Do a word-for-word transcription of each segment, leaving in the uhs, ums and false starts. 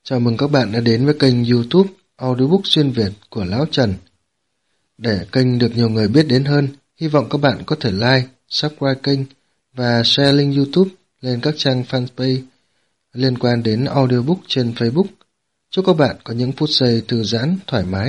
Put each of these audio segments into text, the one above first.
Chào mừng các bạn đã đến với kênh YouTube Audiobook xuyên Việt của Lão Trần. Để kênh được nhiều người biết đến hơn, hy vọng các bạn có thể like, subscribe kênh và share link YouTube lên các trang fanpage liên quan đến audiobook trên Facebook. Chúc các bạn có những phút giây thư giãn, thoải mái.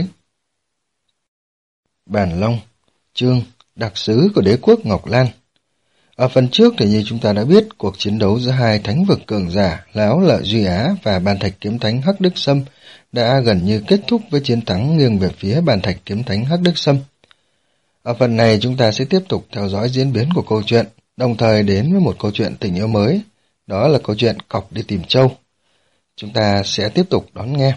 Bản Long, chương Đặc sứ của đế quốc Ngọc Lan. Ở phần trước thì như chúng ta đã biết, cuộc chiến đấu giữa hai thánh vực cường giả là Áo Lợi Duy Á và Bàn Thạch Kiếm Thánh Hắc Đức Sâm đã gần như kết thúc với chiến thắng nghiêng về phía Bàn Thạch Kiếm Thánh Hắc Đức Sâm. Ở phần này chúng ta sẽ tiếp tục theo dõi diễn biến của câu chuyện, đồng thời đến với một câu chuyện tình yêu mới, đó là câu chuyện Cọc đi tìm trâu. Chúng ta sẽ tiếp tục đón nghe.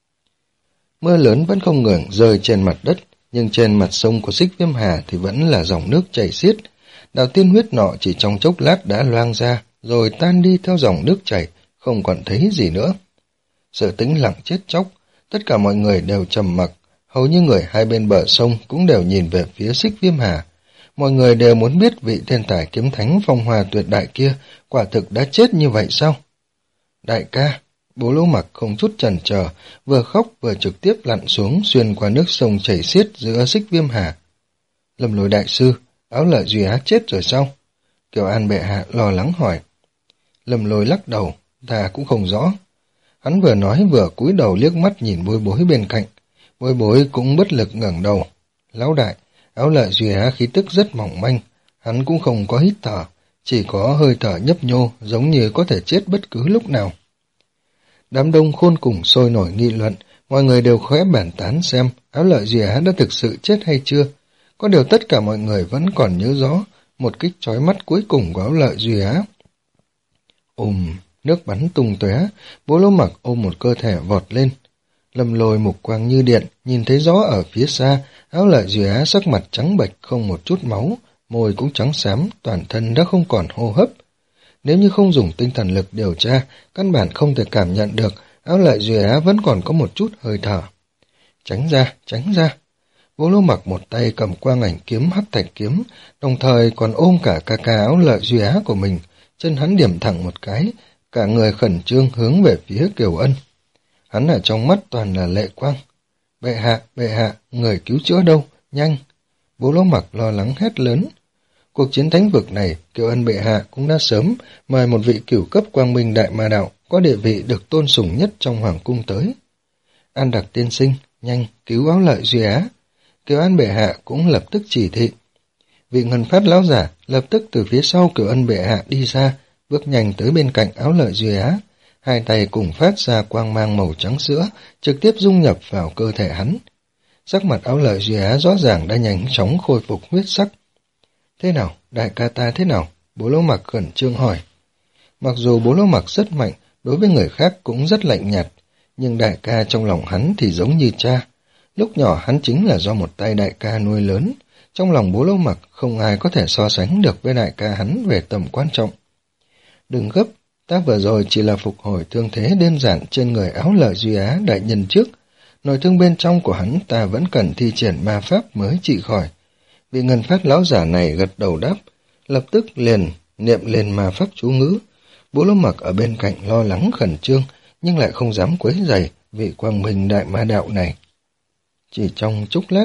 Mưa lớn vẫn không ngừng rơi trên mặt đất, nhưng trên mặt sông của Xích Viêm Hà thì vẫn là dòng nước chảy xiết. Đạo tiên huyết nọ chỉ trong chốc lát đã loang ra, rồi tan đi theo dòng nước chảy, không còn thấy gì nữa. Sự tĩnh lặng chết chóc, tất cả mọi người đều trầm mặc, hầu như người hai bên bờ sông cũng đều nhìn về phía Xích Viêm Hà. Mọi người đều muốn biết vị thiên tài kiếm thánh phong hoa tuyệt đại kia quả thực đã chết như vậy sao? Đại ca, Bố Lỗ Mặc không chút chần chờ, vừa khóc vừa trực tiếp lặn xuống xuyên qua nước sông chảy xiết giữa Xích Viêm Hà. Lâm Lôi đại sư, Áo Lợi Duy Á chết rồi sao? Kiều An bệ hạ lo lắng hỏi. Lâm Lôi lắc đầu, ta cũng không rõ. Hắn vừa nói vừa cúi đầu liếc mắt nhìn Bối Bối bên cạnh. Bối Bối cũng bất lực ngẩng đầu. Lão đại, Áo Lợi Duy Á khí tức rất mỏng manh, hắn cũng không có hít thở, chỉ có hơi thở nhấp nhô, giống như có thể chết bất cứ lúc nào. Đám đông khôn cùng sôi nổi nghị luận, mọi người đều khóe bàn tán xem Áo Lợi Duy Á đã thực sự chết hay chưa. Có điều tất cả mọi người vẫn còn nhớ rõ một kích chói mắt cuối cùng của Áo Lợi Duy Á. Ùm, nước bắn tung tóe, Bố Lỗ Mặc ôm một cơ thể vọt lên. Lâm Lôi mục quang như điện, nhìn thấy rõ ở phía xa, Áo Lợi Duy Á sắc mặt trắng bệch không một chút máu, môi cũng trắng xám, toàn thân đã không còn hô hấp. Nếu như không dùng tinh thần lực điều tra, căn bản không thể cảm nhận được Áo Lợi Duy Á vẫn còn có một chút hơi thở. Tránh ra, tránh ra. Bố Lỗ Mặc một tay cầm quang ảnh kiếm hắc thạch kiếm, đồng thời còn ôm cả ca ca Áo Lợi Duy Á của mình, chân hắn điểm thẳng một cái, cả người khẩn trương hướng về phía Kiều Ân. Hắn ở trong mắt toàn là lệ quang. Bệ hạ, bệ hạ, người cứu chữa đâu, nhanh. Bố Lỗ Mặc lo lắng hét lớn. Cuộc chiến thánh vực này, Kiều Ân bệ hạ cũng đã sớm mời một vị cửu cấp quang minh đại ma đạo, có địa vị được tôn sùng nhất trong hoàng cung tới. An Đặc tiên sinh, nhanh, cứu Áo Lợi Duy Á. Kiều An bệ hạ cũng lập tức chỉ thị. Vị Ngân Phát lão giả lập tức từ phía sau Kiều Ân bệ hạ đi ra, bước nhanh tới bên cạnh Áo Lợi Duy Á. Hai tay cùng phát ra quang mang màu trắng sữa, trực tiếp dung nhập vào cơ thể hắn. Sắc mặt Áo Lợi Duy Á rõ ràng đã nhanh chóng khôi phục huyết sắc. Thế nào, đại ca ta thế nào? Bố Lỗ Mặc khẩn trương hỏi. Mặc dù Bố Lỗ Mặc rất mạnh, đối với người khác cũng rất lạnh nhạt, nhưng đại ca trong lòng hắn thì giống như cha. Lúc nhỏ hắn chính là do một tay đại ca nuôi lớn, trong lòng Bố Lỗ Mặc không ai có thể so sánh được với đại ca hắn về tầm quan trọng. Đừng gấp, ta vừa rồi chỉ là phục hồi thương thế đơn giản trên người Áo Lợi Duy Á đại nhân trước. Nội thương bên trong của hắn ta vẫn cần thi triển ma pháp mới trị khỏi. Vị Ngân Phát lão giả này gật đầu đáp, lập tức liền niệm lên ma pháp chú ngữ. Bố Lỗ Mặc ở bên cạnh lo lắng khẩn trương, nhưng lại không dám quấy rầy vị quang minh đại ma đạo này. Chỉ trong chốc lát,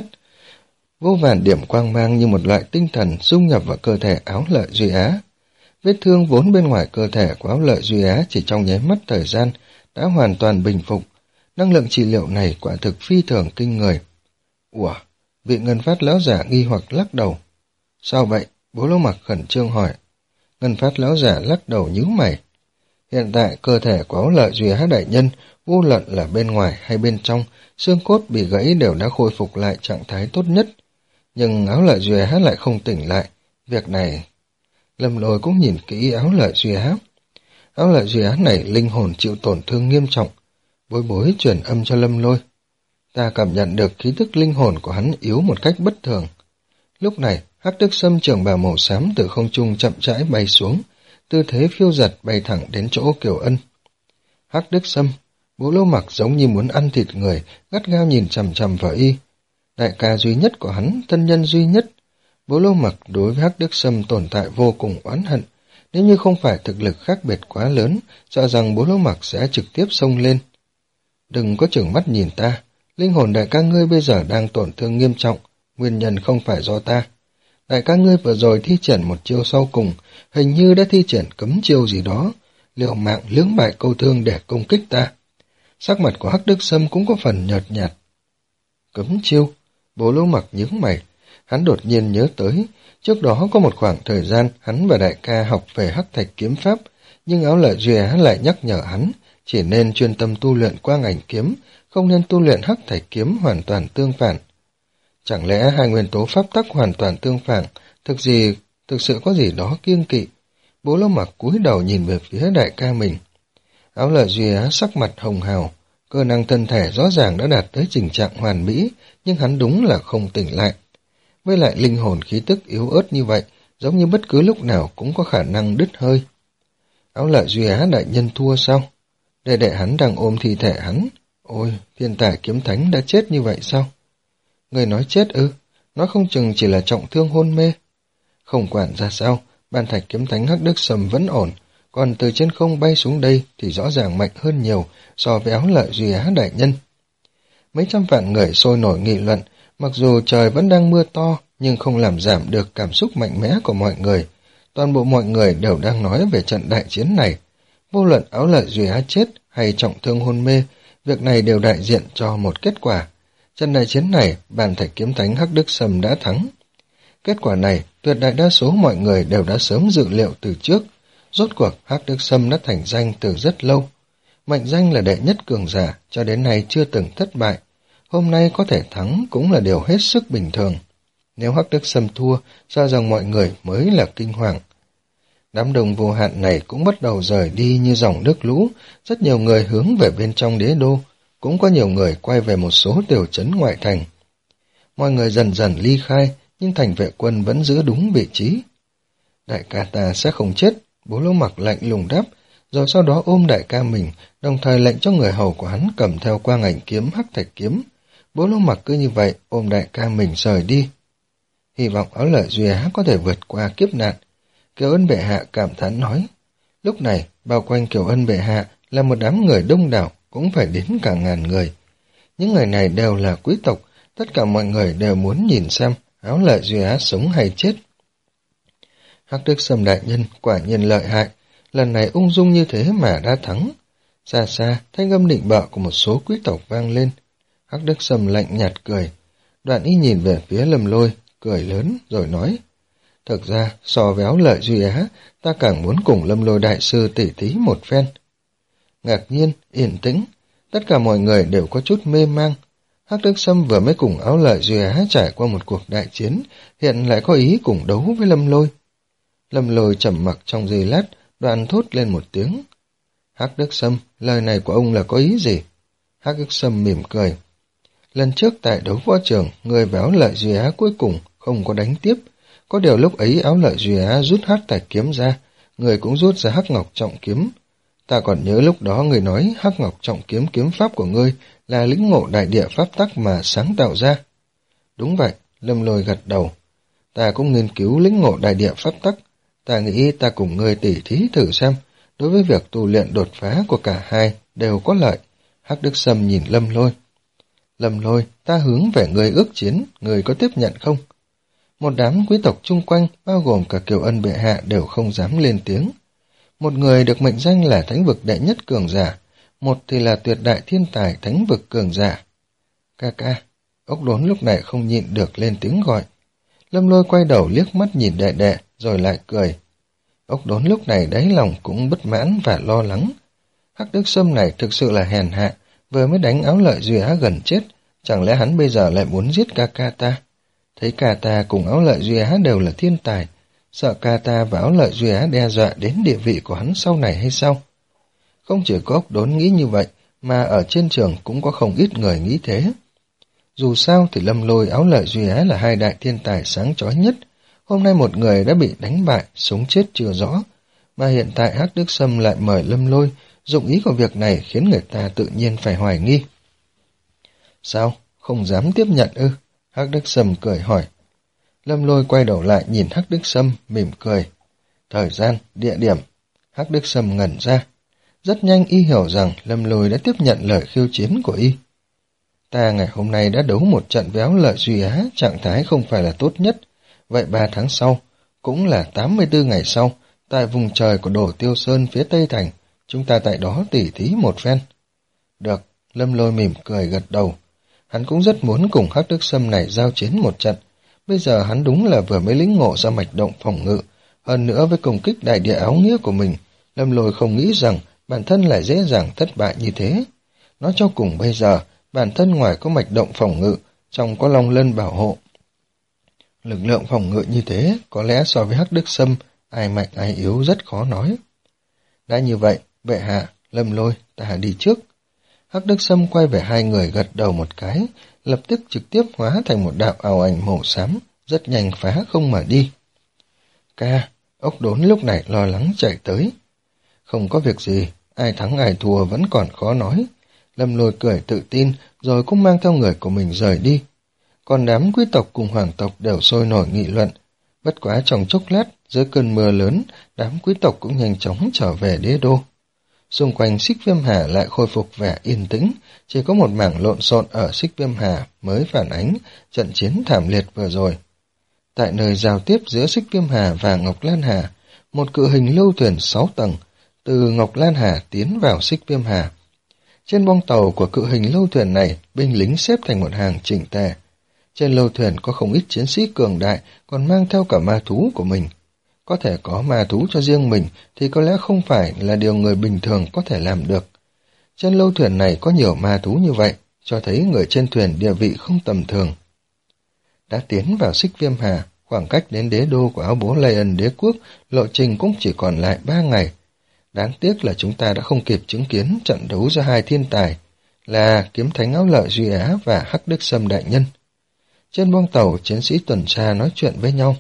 vô vàn điểm quang mang như một loại tinh thần dung nhập vào cơ thể Áo Lợi Duy Á. Vết thương vốn bên ngoài cơ thể của Áo Lợi Duy Á chỉ trong nháy mắt thời gian đã hoàn toàn bình phục. Năng lượng trị liệu này quả thực phi thường kinh người. Ủa, vị Ngân Phát lão giả nghi hoặc lắc đầu. Sao vậy? Bố Lỗ Mặc khẩn trương hỏi. Ngân Phát lão giả lắc đầu nhíu mày. Hiện tại cơ thể của Áo Lợi Duy Á đại nhân, vô luận là bên ngoài hay bên trong, xương cốt bị gãy đều đã khôi phục lại trạng thái tốt nhất. Nhưng Áo Lợi Duy Á lại không tỉnh lại. Việc này... Lâm Lôi cũng nhìn kỹ Áo Lợi Duy Á. Áo Lợi Duy Á này linh hồn chịu tổn thương nghiêm trọng. Bối Bối truyền âm cho Lâm Lôi. Ta cảm nhận được khí tức linh hồn của hắn yếu một cách bất thường. Lúc này, Hắc Đức Sâm trường bào màu xám từ không trung chậm rãi bay xuống, tư thế phiêu giật bay thẳng đến chỗ Kiều Ân. Hắc Đức Sâm, Bố Lỗ Mặc giống như muốn ăn thịt người, gắt gao nhìn chằm chằm vào y. Đại ca duy nhất của hắn, thân nhân duy nhất. Bố Lỗ Mặc đối với Hắc Đức Sâm tồn tại vô cùng oán hận. Nếu như không phải thực lực khác biệt quá lớn, sợ rằng Bố Lỗ Mặc sẽ trực tiếp xông lên. Đừng có chừng mắt nhìn ta, linh hồn đại ca ngươi bây giờ đang tổn thương nghiêm trọng, nguyên nhân không phải do ta. Đại ca ngươi vừa rồi thi triển một chiêu sau cùng, hình như đã thi triển cấm chiêu gì đó, liều mạng lưỡng bại câu thương để công kích ta. Sắc mặt của Hắc Đức Sâm cũng có phần nhợt nhạt. Cấm chiêu? Bố Lỗ Mặc nhướng mày, hắn đột nhiên nhớ tới, trước đó có một khoảng thời gian hắn và đại ca học về Hắc Thạch kiếm pháp, nhưng Áo Lợi Duy Á lại nhắc nhở hắn, chỉ nên chuyên tâm tu luyện Quang Ảnh kiếm, không nên tu luyện Hắc Thạch kiếm hoàn toàn tương phản. Chẳng lẽ hai nguyên tố pháp tắc hoàn toàn tương phản, thực gì, thực sự có gì đó kiêng kỵ? Bố Lỗ Mặc cúi đầu nhìn về phía đại ca mình. Áo Lợi Duy Á sắc mặt hồng hào, cơ năng thân thể rõ ràng đã đạt tới tình trạng hoàn mỹ, nhưng hắn đúng là không tỉnh lại. Với lại linh hồn khí tức yếu ớt như vậy, giống như bất cứ lúc nào cũng có khả năng đứt hơi. Áo Lợi Duy Á đại nhân thua sao? Đệ đệ hắn đang ôm thi thể hắn. Ôi, thiên tài kiếm thánh đã chết như vậy sao? Người nói chết ư? Nói không chừng chỉ là trọng thương hôn mê. Không quản ra sao, Ban Thạch kiếm thánh Hắc Đức Sâm vẫn ổn, còn từ trên không bay xuống đây thì rõ ràng mạnh hơn nhiều so với Áo Lợi Duy Á đại nhân. Mấy trăm vạn người sôi nổi nghị luận, mặc dù trời vẫn đang mưa to, nhưng không làm giảm được cảm xúc mạnh mẽ của mọi người. Toàn bộ mọi người đều đang nói về trận đại chiến này. Vô luận Áo Lợi Duy Á chết hay trọng thương hôn mê, việc này đều đại diện cho một kết quả. Trận đại chiến này, Bàn Thạch kiếm thánh Hắc Đức Sâm đã thắng. Kết quả này, tuyệt đại đa số mọi người đều đã sớm dự liệu từ trước. Rốt cuộc, Hắc Đức Sâm đã thành danh từ rất lâu. Mệnh danh là đệ nhất cường giả, cho đến nay chưa từng thất bại. Hôm nay có thể thắng cũng là điều hết sức bình thường. Nếu Hắc Đức Sâm thua, ra rằng mọi người mới là kinh hoàng. Đám đông vô hạn này cũng bắt đầu rời đi như dòng nước lũ, rất nhiều người hướng về bên trong đế đô, cũng có nhiều người quay về một số tiểu trấn ngoại thành. Mọi người dần dần ly khai, nhưng thành vệ quân vẫn giữ đúng vị trí. Đại ca ta sẽ không chết, Bố Lỗ Mặc lạnh lùng đáp, rồi sau đó ôm đại ca mình, đồng thời lệnh cho người hầu của hắn cầm theo Quang Ảnh kiếm Hắc Thạch kiếm. Bố Lỗ Mặc cứ như vậy ôm đại ca mình rời đi. Hy vọng Áo Lợi Duy Á có thể vượt qua kiếp nạn. Kiều Ân bệ hạ cảm thán nói. Lúc này, bao quanh Kiều Ân bệ hạ là một đám người đông đảo, cũng phải đến cả ngàn người. Những người này đều là quý tộc, tất cả mọi người đều muốn nhìn xem Áo Lợi Duy Á sống hay chết. Hắc Đức Sâm đại nhân quả nhiên lợi hại, lần này ung dung như thế mà đã thắng. Xa xa, thanh âm định bợ của một số quý tộc vang lên. Hắc Đức Sâm lạnh nhạt cười. Đoạn y nhìn về phía Lâm Lôi, cười lớn rồi nói. Thực ra, so với Áo Lợi Duy Á, ta càng muốn cùng Lâm Lôi đại sư tỉ thí một phen. Ngạc nhiên, yên tĩnh, tất cả mọi người đều có chút mê mang. Hắc Đức Sâm vừa mới cùng Áo Lợi Duy Á trải qua một cuộc đại chiến, hiện lại có ý cùng đấu với Lâm Lôi. Lâm Lôi trầm mặc trong giây lát, đoạn thốt lên một tiếng. Hắc Đức Sâm, lời này của ông là có ý gì? Hắc Đức Sâm mỉm cười. Lần trước tại đấu võ trường, người và Áo Lợi Duy Á cuối cùng không có đánh tiếp. Có điều lúc ấy Áo Lợi Duy Á rút Hắc Thạch kiếm ra, người cũng rút ra Hắc Ngọc Trọng kiếm. Ta còn nhớ lúc đó người nói Hắc Ngọc Trọng kiếm kiếm pháp của ngươi là lĩnh ngộ đại địa pháp tắc mà sáng tạo ra. Đúng vậy, Lâm Lôi gật đầu. Ta cũng nghiên cứu lĩnh ngộ đại địa pháp tắc. Ta nghĩ ta cùng ngươi tỉ thí thử xem, đối với việc tu luyện đột phá của cả hai đều có lợi. Hắc Đức Sâm nhìn Lâm Lôi. Lâm Lôi, ta hướng về ngươi ước chiến, ngươi có tiếp nhận không? Một đám quý tộc chung quanh, bao gồm cả Kiều Ân bệ hạ đều không dám lên tiếng. Một người được mệnh danh là thánh vực đệ nhất cường giả, một thì là tuyệt đại thiên tài thánh vực cường giả. Ca ca, Ốc Đốn lúc này không nhịn được lên tiếng gọi. Lâm Lôi quay đầu liếc mắt nhìn đệ đệ, rồi lại cười. Ốc Đốn lúc này đáy lòng cũng bất mãn và lo lắng. Hắc Đức Sâm này thực sự là hèn hạ, vừa mới đánh Áo Lợi Duy Á gần chết, chẳng lẽ hắn bây giờ lại muốn giết ca ca ta? Thấy ca ta cùng Áo Lợi Duy Á đều là thiên tài, sợ ca ta và Áo Lợi Duy Á đe dọa đến địa vị của hắn sau này hay sao? Không chỉ có Ốc Đốn nghĩ như vậy, mà ở trên trường cũng có không ít người nghĩ thế. Dù sao thì Lâm Lôi, Áo Lợi Duy Á là hai đại thiên tài sáng chói nhất. Hôm nay một người đã bị đánh bại, sống chết chưa rõ, mà hiện tại Hắc Đức Sâm lại mời Lâm Lôi, dụng ý của việc này khiến người ta tự nhiên phải hoài nghi. Sao? Không dám tiếp nhận ư? Hắc Đức Sâm cười hỏi. Lâm Lôi quay đầu lại nhìn Hắc Đức Sâm, mỉm cười. Thời gian, địa điểm. Hắc Đức Sâm ngẩn ra. Rất nhanh y hiểu rằng Lâm Lôi đã tiếp nhận lời khiêu chiến của y. Ta ngày hôm nay đã đấu một trận với Áo Lợi Duy Á, trạng thái không phải là tốt nhất. Vậy ba tháng sau, cũng là tám mươi tư ngày sau, tại vùng trời của Đồ Tiêu Sơn phía Tây Thành, chúng ta tại đó tỉ thí một phen. Được, Lâm Lôi mỉm cười gật đầu. Hắn cũng rất muốn cùng Hắc Đức Sâm này giao chiến một trận. Bây giờ hắn đúng là vừa mới lĩnh ngộ ra mạch động phòng ngự. Hơn nữa với công kích đại địa áo nghĩa của mình, Lâm Lôi không nghĩ rằng bản thân lại dễ dàng thất bại như thế. Nói cho cùng bây giờ, bản thân ngoài có mạch động phòng ngự, trong có Long Lân bảo hộ. Lực lượng phòng ngự như thế, có lẽ so với Hắc Đức Sâm, ai mạnh ai yếu rất khó nói. Đã như vậy, bệ hạ, Lâm Lôi, ta đi trước. Hắc Đức Sâm quay về hai người gật đầu một cái, lập tức trực tiếp hóa thành một đạo ảo ảnh màu xám, rất nhanh phá không mà đi. Ca, ốc đốn lúc này lo lắng chạy tới. Không có việc gì, ai thắng ai thua vẫn còn khó nói. Lâm Lôi cười tự tin, rồi cũng mang theo người của mình rời đi. Còn đám quý tộc cùng hoàng tộc đều sôi nổi nghị luận. Bất quá trong chốc lát, dưới cơn mưa lớn, đám quý tộc cũng nhanh chóng trở về đế đô. Xung quanh Xích Viêm Hà lại khôi phục vẻ yên tĩnh, chỉ có một mảng lộn xộn ở Xích Viêm Hà mới phản ánh trận chiến thảm liệt vừa rồi. Tại nơi giao tiếp giữa Xích Viêm Hà và Ngọc Lan Hà, một cự hình lâu thuyền sáu tầng, từ Ngọc Lan Hà tiến vào Xích Viêm Hà. Trên bong tàu của cự hình lâu thuyền này, binh lính xếp thành một hàng chỉnh tề. Trên lâu thuyền có không ít chiến sĩ cường đại, còn mang theo cả ma thú của mình. Có thể có ma thú cho riêng mình thì có lẽ không phải là điều người bình thường có thể làm được. Trên lâu thuyền này có nhiều ma thú như vậy, cho thấy người trên thuyền địa vị không tầm thường. Đã tiến vào Xích Viêm Hà, khoảng cách đến đế đô của Áo Bố Lion đế quốc, lộ trình cũng chỉ còn lại ba ngày. Đáng tiếc là chúng ta đã không kịp chứng kiến trận đấu giữa hai thiên tài, là Kiếm Thánh Áo Lợi Duy Á và Hắc Đức Sâm đại nhân. Trên bong tàu, chiến sĩ tuần tra nói chuyện với nhau.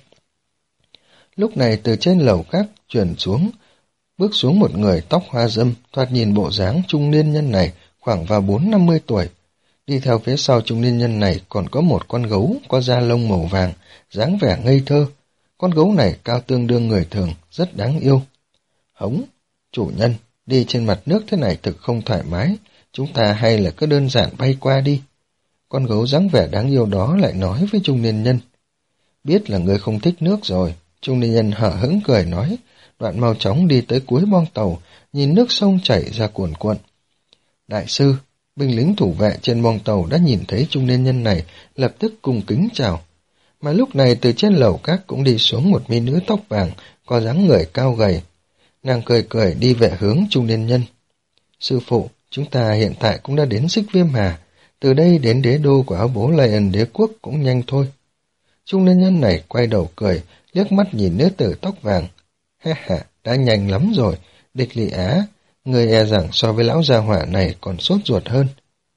Lúc này từ trên lầu các chuyển xuống, bước xuống một người tóc hoa râm, thoạt nhìn bộ dáng trung niên nhân này khoảng vào bốn năm mươi tuổi. Đi theo phía sau trung niên nhân này còn có một con gấu có da lông màu vàng, dáng vẻ ngây thơ. Con gấu này cao tương đương người thường, rất đáng yêu. Hống, chủ nhân, đi trên mặt nước thế này thực không thoải mái, chúng ta hay là cứ đơn giản bay qua đi. Con gấu dáng vẻ đáng yêu đó lại nói với trung niên nhân. Biết là người không thích nước rồi. Trung niên nhân hở hững cười nói, đoạn mau chóng đi tới cuối bong tàu, nhìn nước sông chảy ra cuồn cuộn. Đại sư, binh lính thủ vệ trên bong tàu đã nhìn thấy trung niên nhân này, lập tức cung kính chào. Mà lúc này từ trên lầu các cũng đi xuống một mỹ nữ tóc vàng, có dáng người cao gầy. Nàng cười cười đi về hướng trung niên nhân. Sư phụ, chúng ta hiện tại cũng đã đến Xích Viêm Hà, từ đây đến đế đô của Áo Bố Lion đế quốc cũng nhanh thôi. Trung niên nhân này quay đầu cười, liếc mắt nhìn nữ tử tóc vàng. Ha ha, đã nhanh lắm rồi, Địch Lị Á, người e rằng so với lão gia hỏa này còn sốt ruột hơn.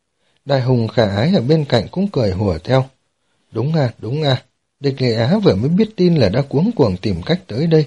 Đại hùng khả ái ở bên cạnh cũng cười hùa theo. Đúng à, đúng à, Địch Lị Á vừa mới biết tin là đã cuống cuồng tìm cách tới đây.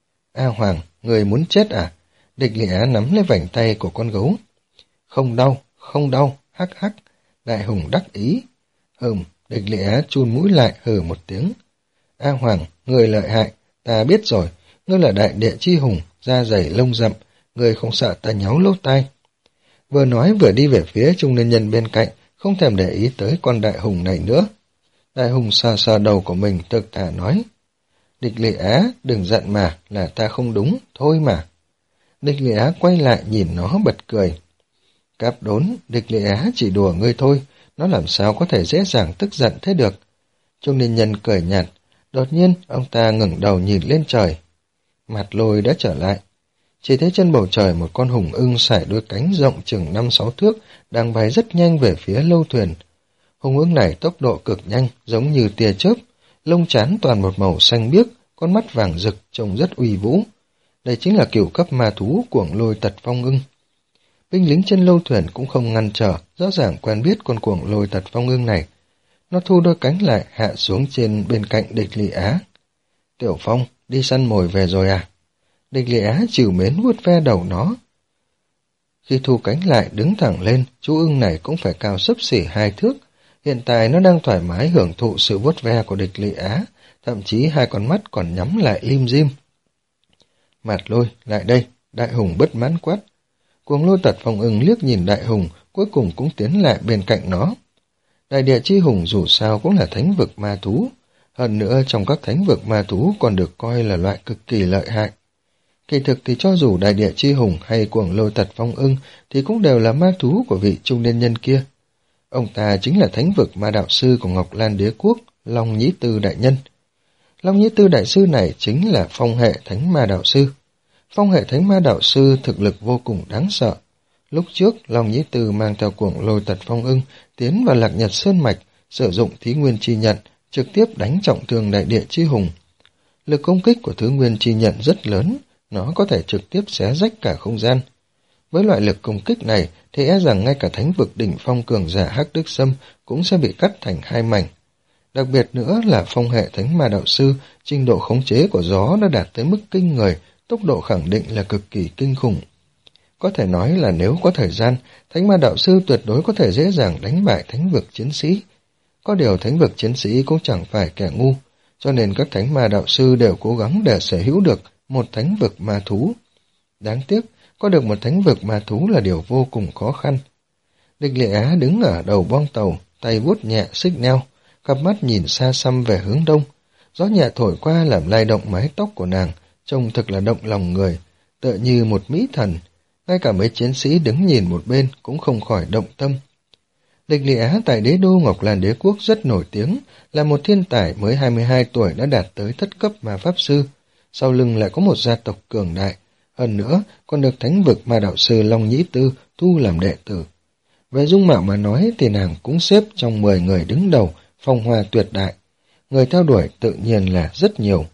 A Hoàng, người muốn chết à? Địch Lị Á nắm lấy vành tay của con gấu. Không đau, không đau, hắc hắc. Đại hùng đắc ý. Hừm, Địch Lị Á chun mũi lại hừ một tiếng. A Hoàng, người lợi hại, ta biết rồi, ngươi là đại địa chi hùng, da dày lông rậm, người không sợ ta nháo lỗ tai. Vừa nói vừa đi về phía trung niên nhân bên cạnh, không thèm để ý tới con đại hùng này nữa. Đại hùng sờ sờ đầu của mình thực thà nói. Địch Lị Á, đừng giận mà, là ta không đúng, thôi mà. Địch Lị Á quay lại nhìn nó bật cười. Cáp đốn, Địch Lị Á chỉ đùa ngươi thôi, nó làm sao có thể dễ dàng tức giận thế được. Trung niên nhân cười nhạt, đột nhiên ông ta ngẩng đầu nhìn lên trời. Mặt Lôi đã trở lại. Chỉ thấy trên bầu trời một con hùng ưng sải đôi cánh rộng chừng năm sáu thước đang bay rất nhanh về phía lâu thuyền. Hùng ưng này tốc độ cực nhanh, giống như tia chớp, lông trán toàn một màu xanh biếc, con mắt vàng rực trông rất uy vũ. Đây chính là cửu cấp ma thú Cuồng Lôi Tật Phong Ưng. Binh lính trên lâu thuyền cũng không ngăn trở, rõ ràng quen biết con Cuồng Lôi Tật Phong Ưng này. Nó thu đôi cánh lại hạ xuống trên bên cạnh Địch Lị Á. Tiểu Phong, đi săn mồi về rồi à? Địch Lị Á trìu mến vuốt ve đầu nó. Khi thu cánh lại đứng thẳng lên, chú ưng này cũng phải cao xấp xỉ hai thước. Hiện tại nó đang thoải mái hưởng thụ sự vuốt ve của Địch Lị Á, thậm chí hai con mắt còn nhắm lại lim dim. Mặt Lôi, lại đây, đại hùng bất mãn quát. Cuồng lôi tật phong ưng liếc nhìn đại hùng, cuối cùng cũng tiến lại bên cạnh nó. Đại địa chi hùng dù sao cũng là thánh vực ma thú, hơn nữa trong các thánh vực ma thú còn được coi là loại cực kỳ lợi hại. Kỳ thực thì cho dù đại địa chi hùng hay cuồng lôi tật phong ưng thì cũng đều là ma thú của vị trung niên nhân kia. Ông ta chính là thánh vực ma đạo sư của Ngọc Lan Đế Quốc, Long Nhĩ Tư đại nhân. Long Nhĩ Tư đại sư này chính là phong hệ thánh ma đạo sư. Phong hệ thánh ma đạo sư thực lực vô cùng đáng sợ. Lúc trước, Long Nhĩ Tư mang theo cuồng lôi tật phong ưng tiến vào Lạc Nhật Sơn Mạch, sử dụng thí nguyên chi nhận, trực tiếp đánh trọng thương đại địa chi hùng. Lực công kích của thứ nguyên chi nhận rất lớn, nó có thể trực tiếp xé rách cả không gian. Với loại lực công kích này thì e rằng ngay cả thánh vực đỉnh phong cường giả Hắc Đức Sâm cũng sẽ bị cắt thành hai mảnh. Đặc biệt nữa là phong hệ thánh ma đạo sư, trình độ khống chế của gió đã đạt tới mức kinh người, tốc độ khẳng định là cực kỳ kinh khủng. Có thể nói là nếu có thời gian, thánh ma đạo sư tuyệt đối có thể dễ dàng đánh bại thánh vực chiến sĩ. Có điều thánh vực chiến sĩ cũng chẳng phải kẻ ngu, cho nên các thánh ma đạo sư đều cố gắng để sở hữu được một thánh vực ma thú. Đáng tiếc, có được một thánh vực ma thú là điều vô cùng khó khăn. Địch Lệ Á đứng ở đầu boong tàu, tay vuốt nhẹ xích neo, cặp mắt nhìn xa xăm về hướng đông. Gió nhẹ thổi qua làm lay động mái tóc của nàng, trông thực là động lòng người, tựa như một mỹ thần. Ngay cả mấy chiến sĩ đứng nhìn một bên cũng không khỏi động tâm. Địch Lệ Á tại đế đô Ngọc Lan Đế Quốc rất nổi tiếng, là một thiên tài mới hai mươi hai tuổi đã đạt tới thất cấp ma pháp sư. Sau lưng lại có một gia tộc cường đại, hơn nữa còn được thánh vực ma đạo sư Long Nhĩ Tư thu làm đệ tử. Về dung mạo mà nói thì nàng cũng xếp trong mười người đứng đầu, phong hoa tuyệt đại. Người theo đuổi tự nhiên là rất nhiều.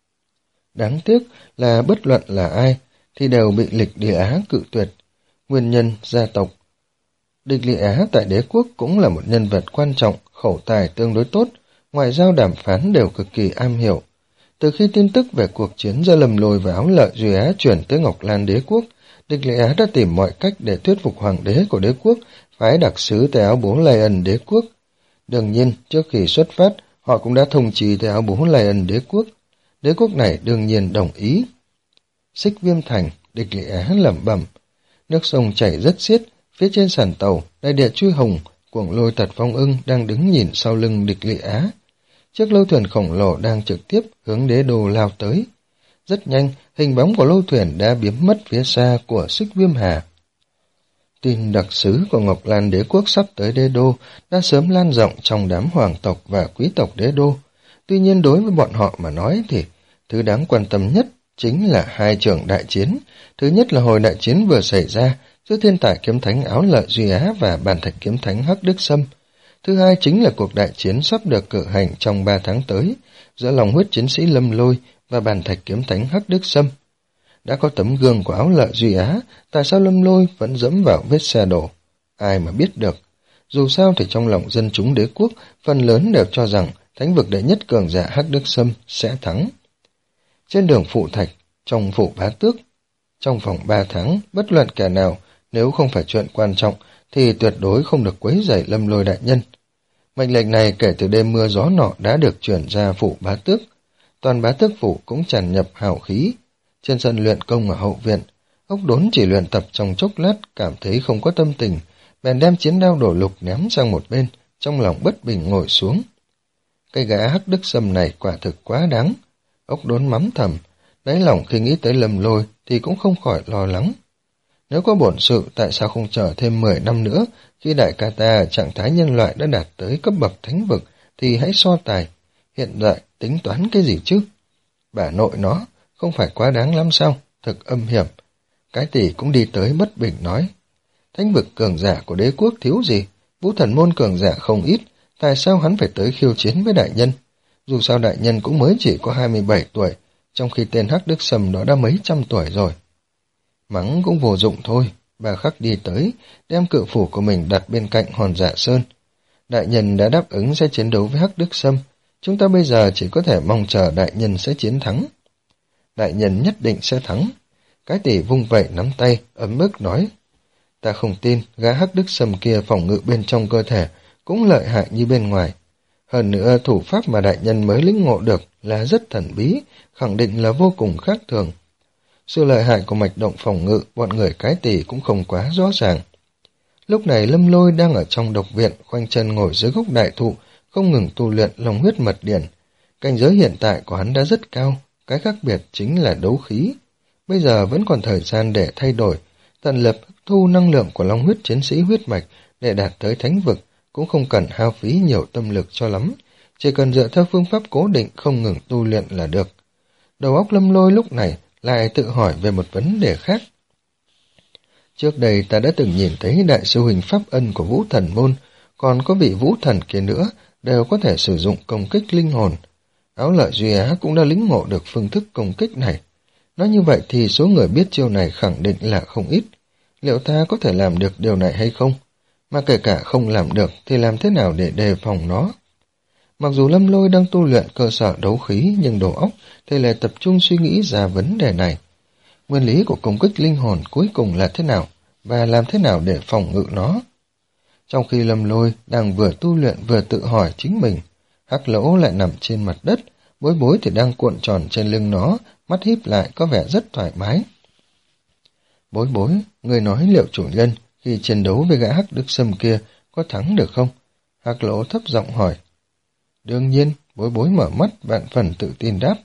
Đáng tiếc là bất luận là ai thì đều bị Địch Lệ Á cự tuyệt. Nguyên nhân gia tộc. Địch Lệ Á tại đế quốc cũng là một nhân vật quan trọng, khẩu tài tương đối tốt, ngoại giao đàm phán đều cực kỳ am hiểu. Từ khi tin tức về cuộc chiến giữa Lâm Lôi và Áo Lợi Duy Á chuyển tới Ngọc Lan Đế Quốc, Địch Lệ Á đã tìm mọi cách để thuyết phục hoàng đế của đế quốc phái đặc sứ tới Áo Bố Lai Ân Đế Quốc. Đương nhiên, trước khi xuất phát, họ cũng đã thông trì tới Áo Bố Lai Ân Đế Quốc. Đế quốc này đương nhiên đồng ý. Xích Viêm Thành, Địch Lệ Á lẩm bẩm. Nước sông chảy rất xiết, phía trên sàn tàu, đại địa truy hồng, cuồng lôi tật phong ưng đang đứng nhìn sau lưng Địch Lệ Á. Chiếc lâu thuyền khổng lồ đang trực tiếp hướng đế đô lao tới. Rất nhanh, hình bóng của lâu thuyền đã biến mất phía xa của Xích Viêm Hà. Tin đặc sứ của Ngọc Lan Đế Quốc sắp tới đế đô đã sớm lan rộng trong đám hoàng tộc và quý tộc đế đô. Tuy nhiên đối với bọn họ mà nói thì thứ đáng quan tâm nhất chính là hai trường đại chiến. Thứ nhất là hồi đại chiến vừa xảy ra giữa thiên tài kiếm thánh Áo Lợi Duy Á và bàn thạch kiếm thánh Hắc Đức Sâm. Thứ hai chính là cuộc đại chiến sắp được cử hành trong ba tháng tới giữa lòng huyết chiến sĩ Lâm Lôi và bàn thạch kiếm thánh Hắc Đức Sâm. Đã có tấm gương của Áo Lợi Duy Á, tại sao Lâm Lôi vẫn dẫm vào vết xe đổ? Ai mà biết được. Dù sao thì trong lòng dân chúng đế quốc, phần lớn đều cho rằng thánh vực đệ nhất cường giả Hắc Đức Sâm sẽ thắng. Trên đường Phụ Thạch, trong phủ Bá Tước, trong vòng ba tháng, bất luận kẻ nào, nếu không phải chuyện quan trọng, thì tuyệt đối không được quấy rầy Lâm Lôi đại nhân. Mệnh lệnh này kể từ đêm mưa gió nọ đã được chuyển ra phủ Bá Tước. Toàn Bá Tước phủ cũng tràn nhập hào khí. Trên sân luyện công ở hậu viện, Ốc Đốn chỉ luyện tập trong chốc lát, cảm thấy không có tâm tình, bèn đem chiến đao đổ lục ném sang một bên, trong lòng bất bình ngồi xuống. Cây gã Hắc Đức Sâm này quả thực quá đáng. Ốc Đốn mắng thầm, đáy lòng khi nghĩ tới Lâm Lôi thì cũng không khỏi lo lắng. Nếu có bổn sự, tại sao không chờ thêm mười năm nữa, khi đại ca ta trạng thái nhân loại đã đạt tới cấp bậc thánh vực, thì hãy so tài. Hiện tại tính toán cái gì chứ? Bà nội nó, không phải quá đáng lắm sao? Thực âm hiểm. Cái tỷ cũng đi tới bất bình nói. Thánh vực cường giả của đế quốc thiếu gì? Vũ thần môn cường giả không ít, tại sao hắn phải tới khiêu chiến với đại nhân? Dù sao đại nhân cũng mới chỉ có hai mươi bảy tuổi, trong khi tên Hắc Đức Sâm đó đã mấy trăm tuổi rồi. Mắng cũng vô dụng thôi, bà Khắc đi tới, đem cự phủ của mình đặt bên cạnh Hòn Dạ Sơn. Đại nhân đã đáp ứng sẽ chiến đấu với Hắc Đức Sâm, chúng ta bây giờ chỉ có thể mong chờ đại nhân sẽ chiến thắng. Đại nhân nhất định sẽ thắng. Cái tỷ vung vẩy nắm tay, ấm ức nói. Ta không tin gã Hắc Đức Sâm kia phòng ngự bên trong cơ thể cũng lợi hại như bên ngoài. Hơn nữa thủ pháp mà đại nhân mới lĩnh ngộ được là rất thần bí, khẳng định là vô cùng khác thường. Sự lợi hại của mạch động phòng ngự bọn người cái tỷ cũng không quá rõ ràng. Lúc này Lâm Lôi đang ở trong độc viện, khoanh chân ngồi dưới gốc đại thụ, không ngừng tu luyện long huyết mật điển. Cảnh giới hiện tại của hắn đã rất cao, cái khác biệt chính là đấu khí. Bây giờ vẫn còn thời gian để thay đổi, tận lực thu năng lượng của long huyết chiến sĩ huyết mạch để đạt tới thánh vực, cũng không cần hao phí nhiều tâm lực cho lắm, chỉ cần dựa theo phương pháp cố định không ngừng tu luyện là được. Đầu óc Lâm Lôi lúc này lại tự hỏi về một vấn đề khác. Trước đây ta đã từng nhìn thấy đại sư huynh pháp ân của Vũ Thần Môn, còn có vị Vũ Thần kia nữa đều có thể sử dụng công kích linh hồn. Áo Lợi Duy Á cũng đã lĩnh ngộ được phương thức công kích này. Nói như vậy thì số người biết chiêu này khẳng định là không ít. Liệu ta có thể làm được điều này hay không? Mà kể cả không làm được thì làm thế nào để đề phòng nó? Mặc dù Lâm Lôi đang tu luyện cơ sở đấu khí nhưng đầu óc thì lại tập trung suy nghĩ ra vấn đề này. Nguyên lý của công kích linh hồn cuối cùng là thế nào và làm thế nào để phòng ngự nó? Trong khi Lâm Lôi đang vừa tu luyện vừa tự hỏi chính mình, Hắc Lỗ lại nằm trên mặt đất, Bối Bối thì đang cuộn tròn trên lưng nó, mắt híp lại có vẻ rất thoải mái. Bối Bối, người nói liệu chủ nhân khi chiến đấu với gã Hắc Đức Sâm kia có thắng được không? Hắc Lỗ thấp giọng hỏi. Đương nhiên, Bối Bối mở mắt vạn phần tự tin đáp.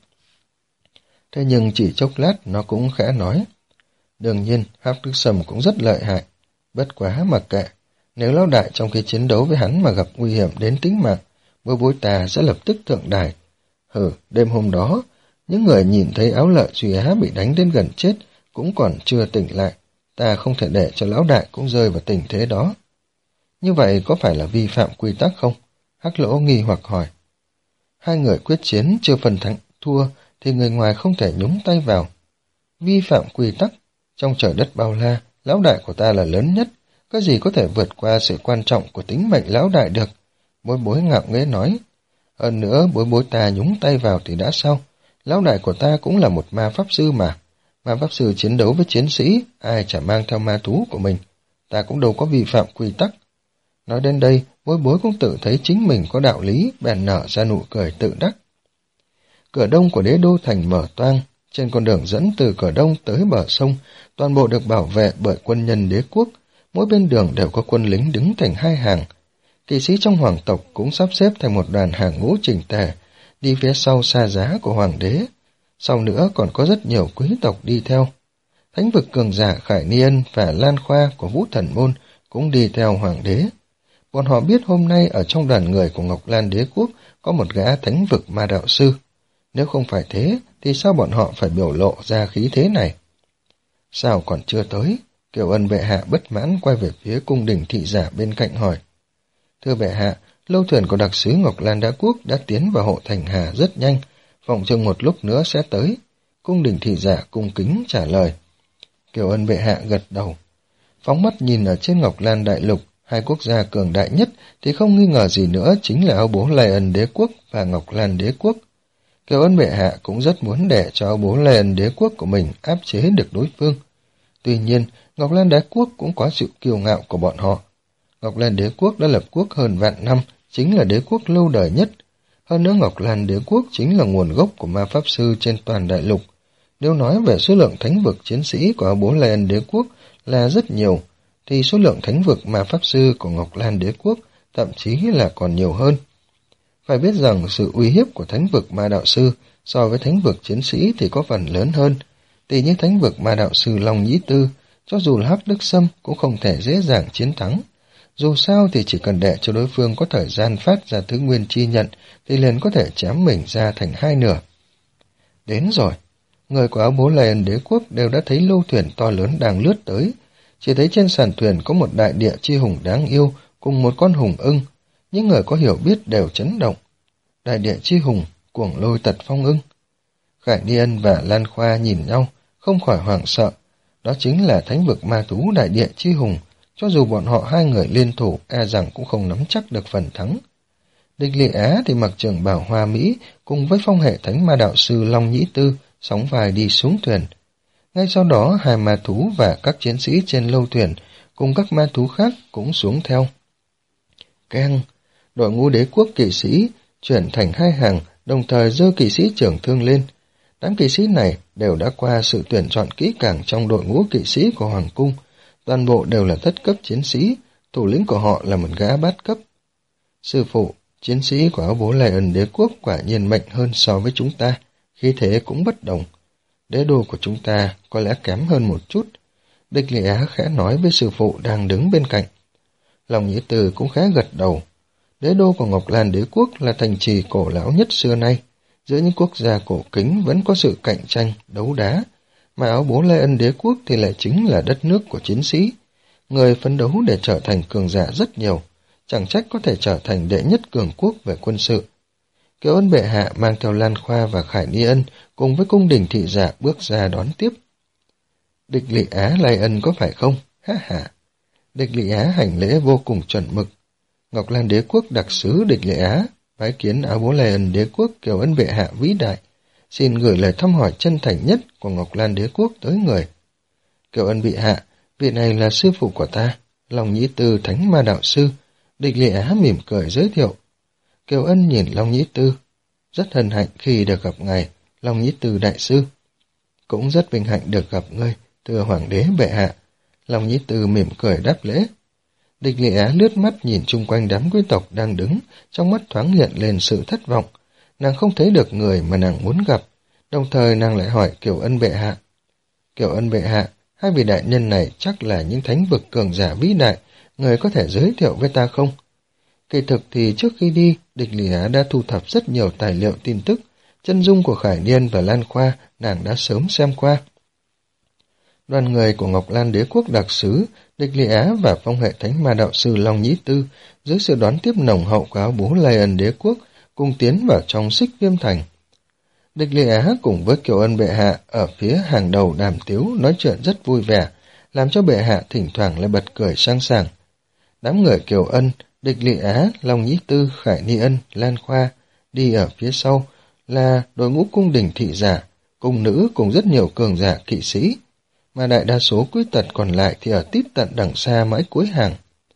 Thế nhưng chỉ chốc lát nó cũng khẽ nói. Đương nhiên, Hắc Đức Sâm cũng rất lợi hại. Bất quá mặc kệ, nếu lão đại trong khi chiến đấu với hắn mà gặp nguy hiểm đến tính mạng, Bối Bối ta sẽ lập tức thượng đài. Hừ, đêm hôm đó, những người nhìn thấy Áo Lợi Duy Á bị đánh đến gần chết cũng còn chưa tỉnh lại. Ta không thể để cho lão đại cũng rơi vào tình thế đó. Như vậy có phải là vi phạm quy tắc không? Hắc Lỗ nghi hoặc hỏi. Hai người quyết chiến chưa phần thắng thua thì người ngoài không thể nhúng tay vào. Vi phạm quy tắc, trong trời đất bao la, lão đại của ta là lớn nhất, có gì có thể vượt qua sự quan trọng của tính mệnh lão đại được? Bối Bối ngạo nghễ nói. Hơn nữa, Bối Bối ta nhúng tay vào thì đã sao? Lão đại của ta cũng là một ma pháp sư mà. Ma pháp sư chiến đấu với chiến sĩ, ai chả mang theo ma thú của mình. Ta cũng đâu có vi phạm quy tắc. Nói đến đây, Bối Bối cũng tự thấy chính mình có đạo lý, bèn nở ra nụ cười tự đắc. Cửa đông của đế đô thành mở toang, trên con đường dẫn từ cửa đông tới bờ sông, toàn bộ được bảo vệ bởi quân nhân đế quốc, mỗi bên đường đều có quân lính đứng thành hai hàng. Kỵ sĩ trong hoàng tộc cũng sắp xếp thành một đoàn hàng ngũ chỉnh tề, đi phía sau xa giá của hoàng đế. Sau nữa còn có rất nhiều quý tộc đi theo. Thánh vực cường giả Khải Niên và Lan Khoa của Vũ Thần Môn cũng đi theo hoàng đế. Bọn họ biết hôm nay ở trong đoàn người của Ngọc Lan đế quốc có một gã thánh vực ma đạo sư. Nếu không phải thế, thì sao bọn họ phải biểu lộ ra khí thế này? Sao còn chưa tới? Kiều Ân bệ hạ bất mãn quay về phía cung đình thị giả bên cạnh hỏi. Thưa bệ hạ, lâu thuyền của đặc sứ Ngọc Lan đế quốc đã tiến vào hộ thành Hà rất nhanh, phòng chừng một lúc nữa sẽ tới. Cung đình thị giả cung kính trả lời. Kiều Ân bệ hạ gật đầu. Phóng mắt nhìn ở trên Ngọc Lan đại lục, hai quốc gia cường đại nhất thì không nghi ngờ gì nữa chính là Âu Bố Lê Ân đế quốc và Ngọc Lan đế quốc. Kiều Ân bệ hạ cũng rất muốn để cho Âu Bố Lê Ân đế quốc của mình áp chế được đối phương. Tuy nhiên, Ngọc Lan đế quốc cũng có sự kiêu ngạo của bọn họ. Ngọc Lan đế quốc đã lập quốc hơn vạn năm, chính là đế quốc lâu đời nhất. Hơn nữa Ngọc Lan đế quốc chính là nguồn gốc của ma pháp sư trên toàn đại lục. Nếu nói về số lượng thánh vực chiến sĩ của Âu Bố Lê Ân đế quốc là rất nhiều, thì số lượng thánh vực ma pháp sư của Ngọc Lan đế quốc thậm chí là còn nhiều hơn. Phải biết rằng sự uy hiếp của thánh vực ma đạo sư so với thánh vực chiến sĩ thì có phần lớn hơn. Tỷ như thánh vực ma đạo sư Long Nhĩ Tư, cho dù là Hắc Đức Sâm cũng không thể dễ dàng chiến thắng. Dù sao thì chỉ cần để cho đối phương có thời gian phát ra thứ nguyên chi nhận thì liền có thể chém mình ra thành hai nửa. Đến rồi, người của Áo Bố Lê Ân đế quốc đều đã thấy lâu thuyền to lớn đang lướt tới. Chỉ thấy trên sàn thuyền có một đại địa chi hùng đáng yêu cùng một con hùng ưng. Những người có hiểu biết đều chấn động. Đại địa chi hùng, cuồng lôi tật phong ưng. Khải Niên và Lan Khoa nhìn nhau, không khỏi hoảng sợ. Đó chính là thánh vực ma thú đại địa chi hùng. Cho dù bọn họ hai người liên thủ, e rằng cũng không nắm chắc được phần thắng. Địch Lệ Á thì mặc trường bào hoa mỹ cùng với phong hệ thánh ma đạo sư Long Nhĩ Tư sóng vai đi xuống thuyền. Ngay sau đó hai ma thú và các chiến sĩ trên lâu thuyền cùng các ma thú khác cũng xuống theo. Keng, đội ngũ đế quốc kỵ sĩ chuyển thành hai hàng, đồng thời giơ kỵ sĩ trưởng thương lên. Đám kỵ sĩ này đều đã qua sự tuyển chọn kỹ càng trong đội ngũ kỵ sĩ của Hoàng cung, toàn bộ đều là thất cấp chiến sĩ, thủ lĩnh của họ là một gã bát cấp. Sư phụ, chiến sĩ của áo bố Lion đế quốc quả nhiên mạnh hơn so với chúng ta, khí thế cũng bất đồng. Đế đô của chúng ta có lẽ kém hơn một chút. Địch Lệ Á khẽ nói với sư phụ đang đứng bên cạnh. Long Nhĩ Từ cũng khẽ gật đầu. Đế đô của Ngọc Lan đế quốc là thành trì cổ lão nhất xưa nay. Giữa những quốc gia cổ kính vẫn có sự cạnh tranh, đấu đá. Mà áo bố Lion đế quốc thì lại chính là đất nước của chiến sĩ. Người phấn đấu để trở thành cường giả rất nhiều, chẳng trách có thể trở thành đệ nhất cường quốc về quân sự. Kiều Ân bệ hạ mang theo Lan Khoa và Khải Ni Ân cùng với cung đình thị giả bước ra đón tiếp. Địch Lị Á Lai Ân có phải không? Ha ha. Địch Lị Á hành lễ vô cùng chuẩn mực. Ngọc Lan đế quốc đặc sứ Địch Lị Á bái kiến áo bố Lai Ân đế quốc Kiều Ân bệ hạ vĩ đại, xin gửi lời thăm hỏi chân thành nhất của Ngọc Lan đế quốc tới người. Kiều Ân bệ hạ, vị này là sư phụ của ta, Long Nhĩ Tư Thánh Ma đạo sư. Địch Lị Á mỉm cười giới thiệu. Kiều Ân nhìn Long Nhĩ Tư, rất hân hạnh khi được gặp ngài, Long Nhĩ Tư đại sư. Cũng rất vinh hạnh được gặp ngươi, thưa hoàng đế bệ hạ. Long Nhĩ Tư mỉm cười đáp lễ. Địch Lị Á lướt mắt nhìn chung quanh đám quý tộc đang đứng, trong mắt thoáng hiện lên sự thất vọng. Nàng không thấy được người mà nàng muốn gặp, đồng thời nàng lại hỏi Kiều Ân bệ hạ. Kiều Ân bệ hạ, hai vị đại nhân này chắc là những thánh vực cường giả vĩ đại, người có thể giới thiệu với ta không? Kỳ thực thì trước khi đi, Địch Lị Á đã thu thập rất nhiều tài liệu tin tức, chân dung của Khải Niên và Lan Khoa nàng đã sớm xem qua. Đoàn người của Ngọc Lan đế quốc đặc sứ, Địch Lị Á và phong hệ thánh ma đạo sư Long Nhĩ Tư dưới sự đón tiếp nồng hậu của áo bố Lion đế quốc cùng tiến vào trong Xích Viêm thành. Địch Lị Á cùng với Kiều Ân bệ hạ ở phía hàng đầu đàm tiếu nói chuyện rất vui vẻ, làm cho bệ hạ thỉnh thoảng lại bật cười sang sảng. Đám người Kiều Ân, Địch Lị Á, Long Nhĩ Tư, Khải Ni Ân, Lan Khoa đi ở phía sau là đội ngũ cung đình thị giả, cung nữ cùng rất nhiều cường giả kỵ sĩ, mà đại đa số quý tộc còn lại thì ở tít tận đằng xa mãi cuối hàng.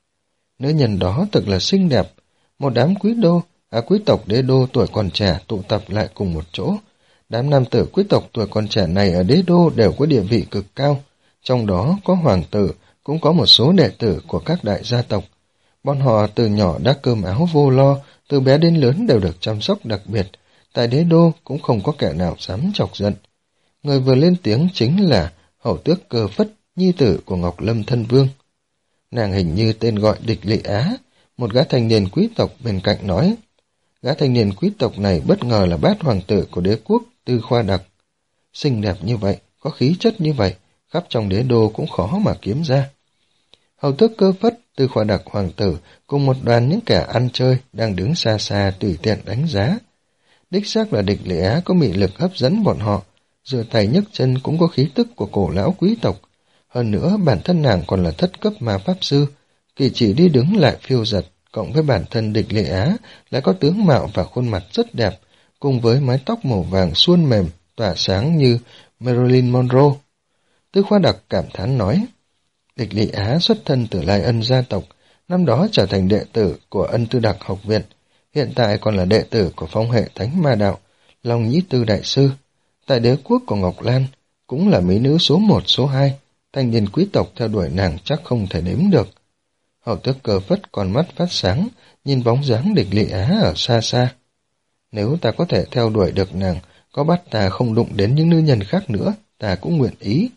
Nữ nhân đó thật là xinh đẹp, một đám quý đô, à quý tộc đế đô tuổi còn trẻ tụ tập lại cùng một chỗ. Đám nam tử quý tộc tuổi còn trẻ này ở đế đô đều có địa vị cực cao, trong đó có hoàng tử, cũng có một số đệ tử của các đại gia tộc. Bọn họ từ nhỏ đã cơm áo vô lo, từ bé đến lớn đều được chăm sóc đặc biệt, tại đế đô cũng không có kẻ nào dám chọc giận. Người vừa lên tiếng chính là hầu tước Cơ Phất, nhi tử của Ngọc Lâm thân vương. Nàng hình như tên gọi Địch Lị Á, một gã thanh niên quý tộc bên cạnh nói. Gã thanh niên quý tộc này bất ngờ là bát hoàng tử của đế quốc Tư Khoa Đặc. Xinh đẹp như vậy, có khí chất như vậy, khắp trong đế đô cũng khó mà kiếm ra. Hầu tước Cơ Phất, Tư Khoa Đặc hoàng tử cùng một đoàn những kẻ ăn chơi đang đứng xa xa tùy tiện đánh giá. Đích xác là Địch Lị Á có mị lực hấp dẫn bọn họ, giơ tay nhấc chân cũng có khí tức của cổ lão quý tộc. Hơn nữa bản thân nàng còn là thất cấp ma pháp sư, kỳ chỉ đi đứng lại phiêu giật, cộng với bản thân Địch Lị Á lại có tướng mạo và khuôn mặt rất đẹp, cùng với mái tóc màu vàng suôn mềm, tỏa sáng như Marilyn Monroe. Tư Khoa Đặc cảm thán nói, Địch Lị Á xuất thân từ Lai Ân gia tộc, năm đó trở thành đệ tử của Ân Tư Đặc học viện, hiện tại còn là đệ tử của phong hệ thánh ma đạo, Long Nhĩ Tư đại sư. Tại đế quốc của Ngọc Lan, cũng là mỹ nữ số một số hai, thanh niên quý tộc theo đuổi nàng chắc không thể đếm được. Hầu tước Cơ Phất còn mắt phát sáng, nhìn bóng dáng Địch Lị Á ở xa xa. Nếu ta có thể theo đuổi được nàng, có bắt ta không đụng đến những nữ nhân khác nữa, ta cũng nguyện ý.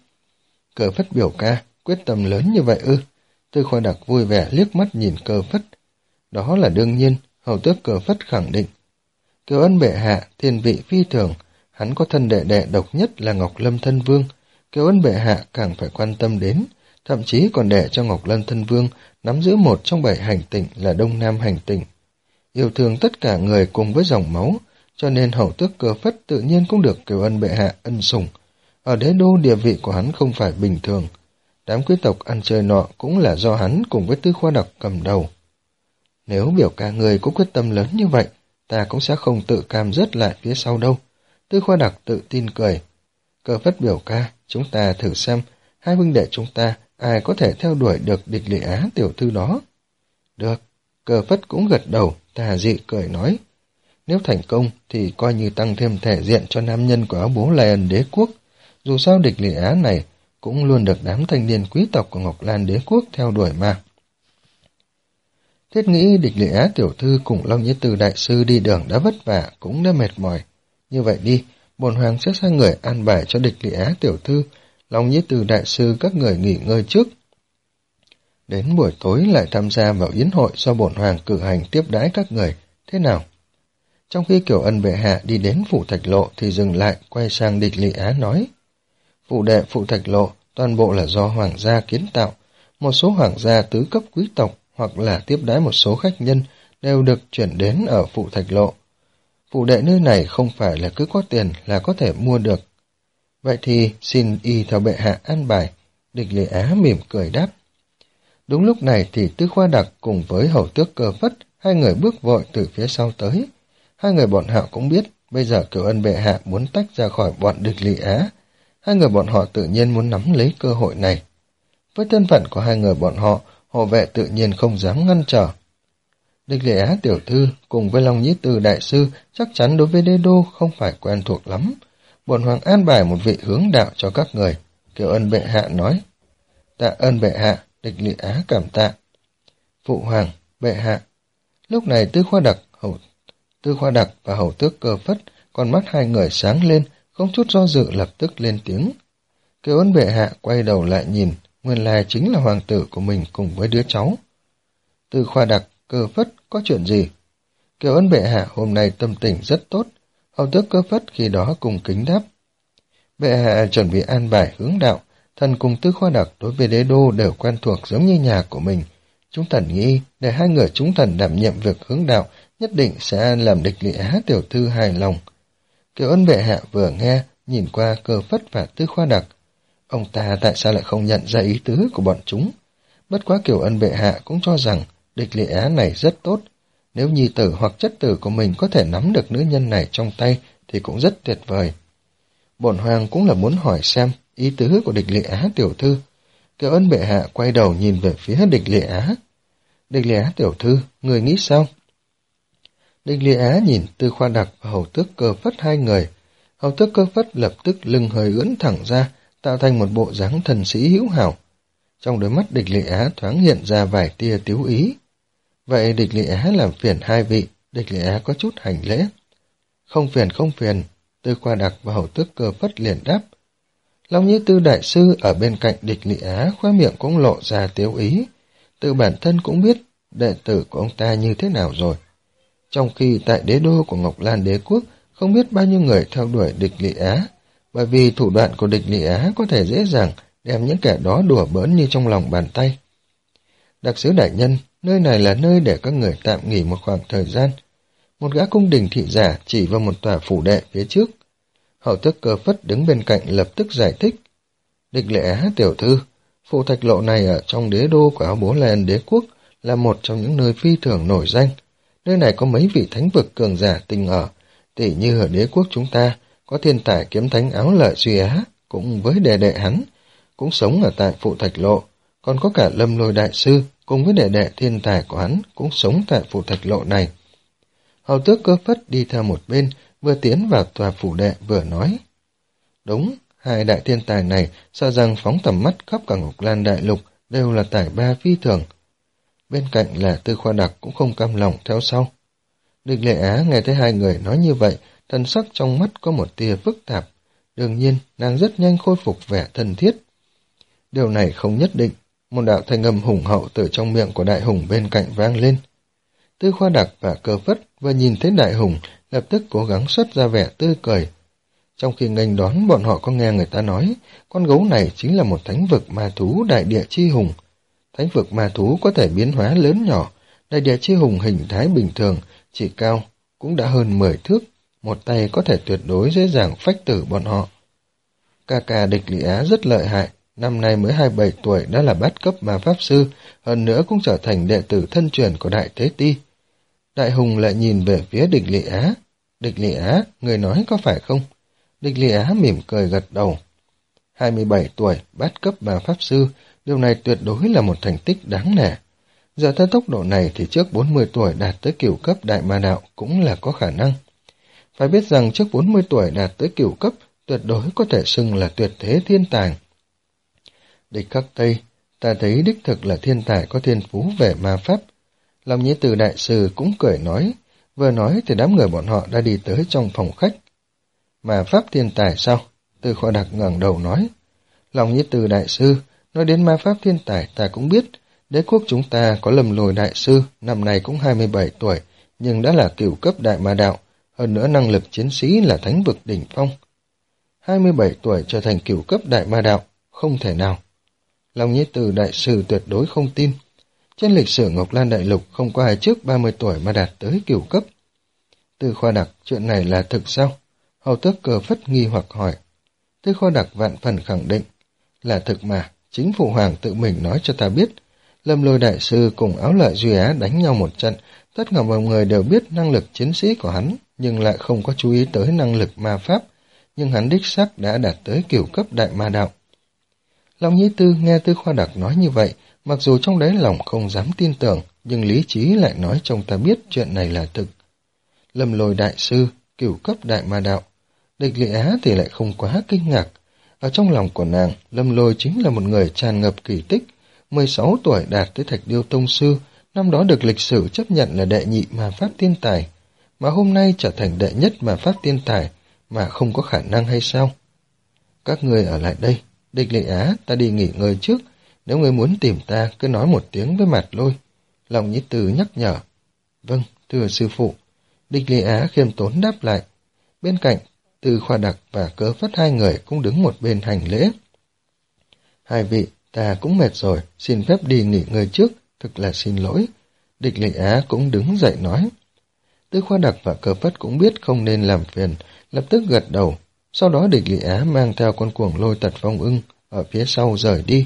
Cơ Phất biểu ca, quyết tâm lớn như vậy ư? Tư Khoa Đặc vui vẻ liếc mắt nhìn Cơ Phất. Đó là đương nhiên, hầu tước Cơ Phất khẳng định. Kiều Ân bệ hạ, thiên vị phi thường, hắn có thân đệ đệ độc nhất là Ngọc Lâm thân vương. Kiều Ân bệ hạ càng phải quan tâm đến, thậm chí còn để cho Ngọc Lâm thân vương nắm giữ một trong bảy hành tinh là Đông Nam hành tinh. Yêu thương tất cả người cùng với dòng máu, cho nên hầu tước Cơ Phất tự nhiên cũng được Kiều Ân bệ hạ ân sủng. Ở đế đô địa vị của hắn không phải bình thường. Đám quý tộc ăn chơi nọ cũng là do hắn cùng với Tư Khoa Đặc cầm đầu. Nếu biểu ca người có quyết tâm lớn như vậy, ta cũng sẽ không tự cam rớt lại phía sau đâu. Tư Khoa Đặc tự tin cười. Cơ Phất biểu ca, chúng ta thử xem, hai huynh đệ chúng ta, ai có thể theo đuổi được Địch Lị Á tiểu thư đó. Được, Cơ Phất cũng gật đầu, tà dị cười nói. Nếu thành công thì coi như tăng thêm thể diện cho nam nhân của áo bố Lai Ân đế quốc. Dù sao địch Lệ Á này cũng luôn được đám thanh niên quý tộc của Ngọc Lan đế quốc theo đuổi mà. Thiết nghĩ địch Lệ Á tiểu thư cùng Long Nhĩ Từ đại sư đi đường đã vất vả, cũng đã mệt mỏi. Như vậy đi, bổn hoàng sẽ sai người an bài cho địch Lệ Á tiểu thư, Long Nhĩ Từ đại sư các người nghỉ ngơi trước. Đến buổi tối lại tham gia vào yến hội do bổn hoàng cử hành tiếp đãi các người, thế nào? Trong khi Kiều Ân bệ hạ đi đến phủ Thạch Lộ thì dừng lại, quay sang địch Lệ Á nói: Phủ đệ phủ Thạch Lộ toàn bộ là do hoàng gia kiến tạo, một số hoàng gia tứ cấp quý tộc hoặc là tiếp đãi một số khách nhân đều được chuyển đến ở phủ Thạch Lộ. Phủ đệ nơi này không phải là cứ có tiền là có thể mua được. Vậy thì xin y theo bệ hạ an bài. Địch Lệ Á mỉm cười đáp. Đúng lúc này thì Tư Khoa Đặc cùng với hầu tước Cơ Phất, hai người bước vội từ phía sau tới. Hai người bọn họ cũng biết bây giờ Kiều Ân bệ hạ muốn tách ra khỏi bọn địch Lệ Á. Hai người bọn họ tự nhiên muốn nắm lấy cơ hội này. Với thân phận của hai người bọn họ, hộ vệ tự nhiên không dám ngăn trở. Địch Lệ Á tiểu thư cùng với Long Nhĩ Từ đại sư chắc chắn đối với đế đô không phải quen thuộc lắm. Bổn hoàng an bài một vị hướng đạo cho các người. Kiều Ân bệ hạ nói. Tạ ơn bệ hạ, địch Lệ Á cảm tạ. Phụ hoàng, bệ hạ. Lúc này Tư Khoa Đặc, hầu Tư Khoa Đặc và hầu tước Cơ Phất, con mắt hai người sáng lên, không chút do dự lập tức lên tiếng. Kiều Ân bệ hạ quay đầu lại nhìn, nguyên lai chính là hoàng tử của mình cùng với đứa cháu. Tư Khoa Đặc, Cơ Phất, có chuyện gì? Kiều Ân bệ hạ hôm nay tâm tình rất tốt. Hầu tước Cơ Phất khi đó cùng kính đáp. Bệ hạ chuẩn bị an bài hướng đạo, thần cùng Tư Khoa Đặc đối với đế đô đều quen thuộc giống như nhà của mình. Chúng thần nghĩ để hai người chúng thần đảm nhiệm việc hướng đạo nhất định sẽ làm địch Lệ Á tiểu thư hài lòng. Kiều Ân bệ hạ vừa nghe, nhìn qua Cơ Phất và Tư Khoa Đặc. Ông ta tại sao lại không nhận ra ý tứ của bọn chúng? Bất quá Kiều Ân bệ hạ cũng cho rằng địch Lệ Á này rất tốt. Nếu nhi tử hoặc chất tử của mình có thể nắm được nữ nhân này trong tay thì cũng rất tuyệt vời. Bổn hoàng cũng là muốn hỏi xem ý tứ của địch Lệ Á tiểu thư. Kiều Ân bệ hạ quay đầu nhìn về phía địch Lệ Á. Địch Lệ Á tiểu thư, người nghĩ sao? Địch Lệ Á nhìn Tư Khoa Đặc và hầu tước Cơ Phất hai người. Hầu tước Cơ Phất lập tức lưng hơi ưỡn thẳng ra, tạo thành một bộ dáng thần sĩ hữu hảo. Trong đôi mắt địch Lệ Á thoáng hiện ra vài tia tiếu ý. Vậy địch Lệ Á làm phiền hai vị, địch Lệ Á có chút hành lễ. Không phiền không phiền, Tư Khoa Đặc và hầu tước Cơ Phất liền đáp. Long Nhĩ Tư đại sư ở bên cạnh địch Lệ Á khóe miệng cũng lộ ra tiếu ý. Tự bản thân cũng biết đệ tử của ông ta như thế nào rồi. Trong khi tại đế đô của Ngọc Lan đế quốc không biết bao nhiêu người theo đuổi địch Lệ Á, bởi vì thủ đoạn của địch Lệ Á có thể dễ dàng đem những kẻ đó đùa bỡn như trong lòng bàn tay. Đặc sứ đại nhân, nơi này là nơi để các người tạm nghỉ một khoảng thời gian. Một gã cung đình thị giả chỉ vào một tòa phủ đệ phía trước. Hầu tước Cơ Phất đứng bên cạnh lập tức giải thích. Địch Lệ Á tiểu thư, phủ Thạch Lộ này ở trong đế đô của áo bố Lai Ân đế quốc là một trong những nơi phi thường nổi danh. Nơi này có mấy vị thánh vực cường giả tình ở, tỉ như ở đế quốc chúng ta có thiên tài kiếm thánh Áo Lợi Duy Á, cũng với đệ đệ hắn, cũng sống ở tại phủ Thạch Lộ, còn có cả Lâm Lôi đại sư cùng với đệ đệ thiên tài của hắn cũng sống tại phủ Thạch Lộ này. Hầu tước Cơ Phất đi theo một bên, vừa tiến vào tòa phủ đệ vừa nói. Đúng, hai đại thiên tài này sợ rằng phóng tầm mắt khắp cả Ngọc Lan đại lục đều là tài ba phi thường. Bên cạnh là Tư Khoa Đặc cũng không cam lòng theo sau. Địch Lệ Á nghe thấy hai người nói như vậy, thần sắc trong mắt có một tia phức tạp. Đương nhiên, nàng rất nhanh khôi phục vẻ thân thiết. Điều này không nhất định. Một đạo thanh âm hùng hậu từ trong miệng của đại hùng bên cạnh vang lên. Tư Khoa Đặc và Cơ Phất vừa nhìn thấy đại hùng, lập tức cố gắng xuất ra vẻ tươi cười. Trong khi nghênh đón, bọn họ có nghe người ta nói, con gấu này chính là một thánh vực ma thú đại địa chi hùng. Thánh vực ma thú có thể biến hóa lớn nhỏ, đại địa chi hùng hình thái bình thường, chỉ cao, cũng đã hơn mười thước, một tay có thể tuyệt đối dễ dàng phách tử bọn họ. Ca ca địch Lệ Á rất lợi hại, năm nay mới hai mươi bảy tuổi đã là bát cấp ma pháp sư, hơn nữa cũng trở thành đệ tử thân truyền của Đại Tế Ti. Đại hùng lại nhìn về phía địch Lệ Á. Địch Lệ Á, người nói có phải không? Địch Lệ Á mỉm cười gật đầu. hai mươi bảy tuổi, bát cấp ma pháp sư, điều này tuyệt đối là một thành tích đáng nể. Giờ theo tốc độ này thì trước bốn mươi tuổi đạt tới cửu cấp đại ma đạo cũng là có khả năng. Phải biết rằng trước bốn mươi tuổi đạt tới cửu cấp tuyệt đối có thể xưng là tuyệt thế thiên tài. Địch Khắc Tây, ta thấy đích thực là thiên tài có thiên phú về ma pháp. Long Nhĩ Từ đại sư cũng cười nói, vừa nói thì đám người bọn họ đã đi tới trong phòng khách. Ma pháp thiên tài sao? Từ Khoa Đặc ngẩng đầu nói. Long Nhĩ Từ đại sư, nói đến ma pháp thiên tài ta cũng biết, đế quốc chúng ta có Lâm Lôi đại sư, năm nay cũng hai mươi bảy tuổi, nhưng đã là cửu cấp đại ma đạo, hơn nữa năng lực chiến sĩ là thánh vực đỉnh phong. hai mươi bảy tuổi trở thành cửu cấp đại ma đạo, không thể nào. Long Nhĩ Từ đại sư tuyệt đối không tin. Trên lịch sử Ngọc Lan Đại Lục không có ai trước ba mươi tuổi mà đạt tới cửu cấp. Từ Khoa Đặc, chuyện này là thực sao? Hầu tước Cơ Phất nghi hoặc hỏi. Từ Khoa Đặc vạn phần khẳng định. Là thực mà, chính Phụ Hoàng tự mình nói cho ta biết. Lâm Lôi đại sư cùng Áo Lợi Duy Á đánh nhau một trận, tất cả mọi người đều biết năng lực chiến sĩ của hắn, nhưng lại không có chú ý tới năng lực ma pháp, nhưng hắn đích xác đã đạt tới cửu cấp đại ma đạo. Long Nhĩ Tư nghe Tư Khoa Đặc nói như vậy, mặc dù trong đáy lòng không dám tin tưởng, nhưng lý trí lại nói cho ta biết chuyện này là thực. Lâm Lôi đại sư, cửu cấp đại ma đạo. Địch Lệ Á thì lại không quá kinh ngạc. Ở trong lòng của nàng, Lâm Lôi chính là một người tràn ngập kỳ tích, mười sáu tuổi đạt tới Thạch Điêu Tông Sư, năm đó được lịch sử chấp nhận là đệ nhị ma pháp thiên tài, mà hôm nay trở thành đệ nhất ma pháp thiên tài, mà không có khả năng hay sao? Các người ở lại đây, Địch Lệ Á, ta đi nghỉ ngơi trước, nếu người muốn tìm ta, cứ nói một tiếng với Mặt Lôi. Long Nhĩ Từ nhắc nhở. Vâng, thưa sư phụ. Địch Lệ Á khiêm tốn đáp lại. Bên cạnh, Từ Khoa Đặc và Cơ Phất hai người cũng đứng một bên hành lễ. Hai vị, ta cũng mệt rồi, xin phép đi nghỉ ngơi trước, thực là xin lỗi. Địch Lệ Á cũng đứng dậy nói. Từ Khoa Đặc và Cơ Phất cũng biết không nên làm phiền, lập tức gật đầu. Sau đó Địch Lệ Á mang theo con cuồng lôi Tật Phong Ưng ở phía sau rời đi.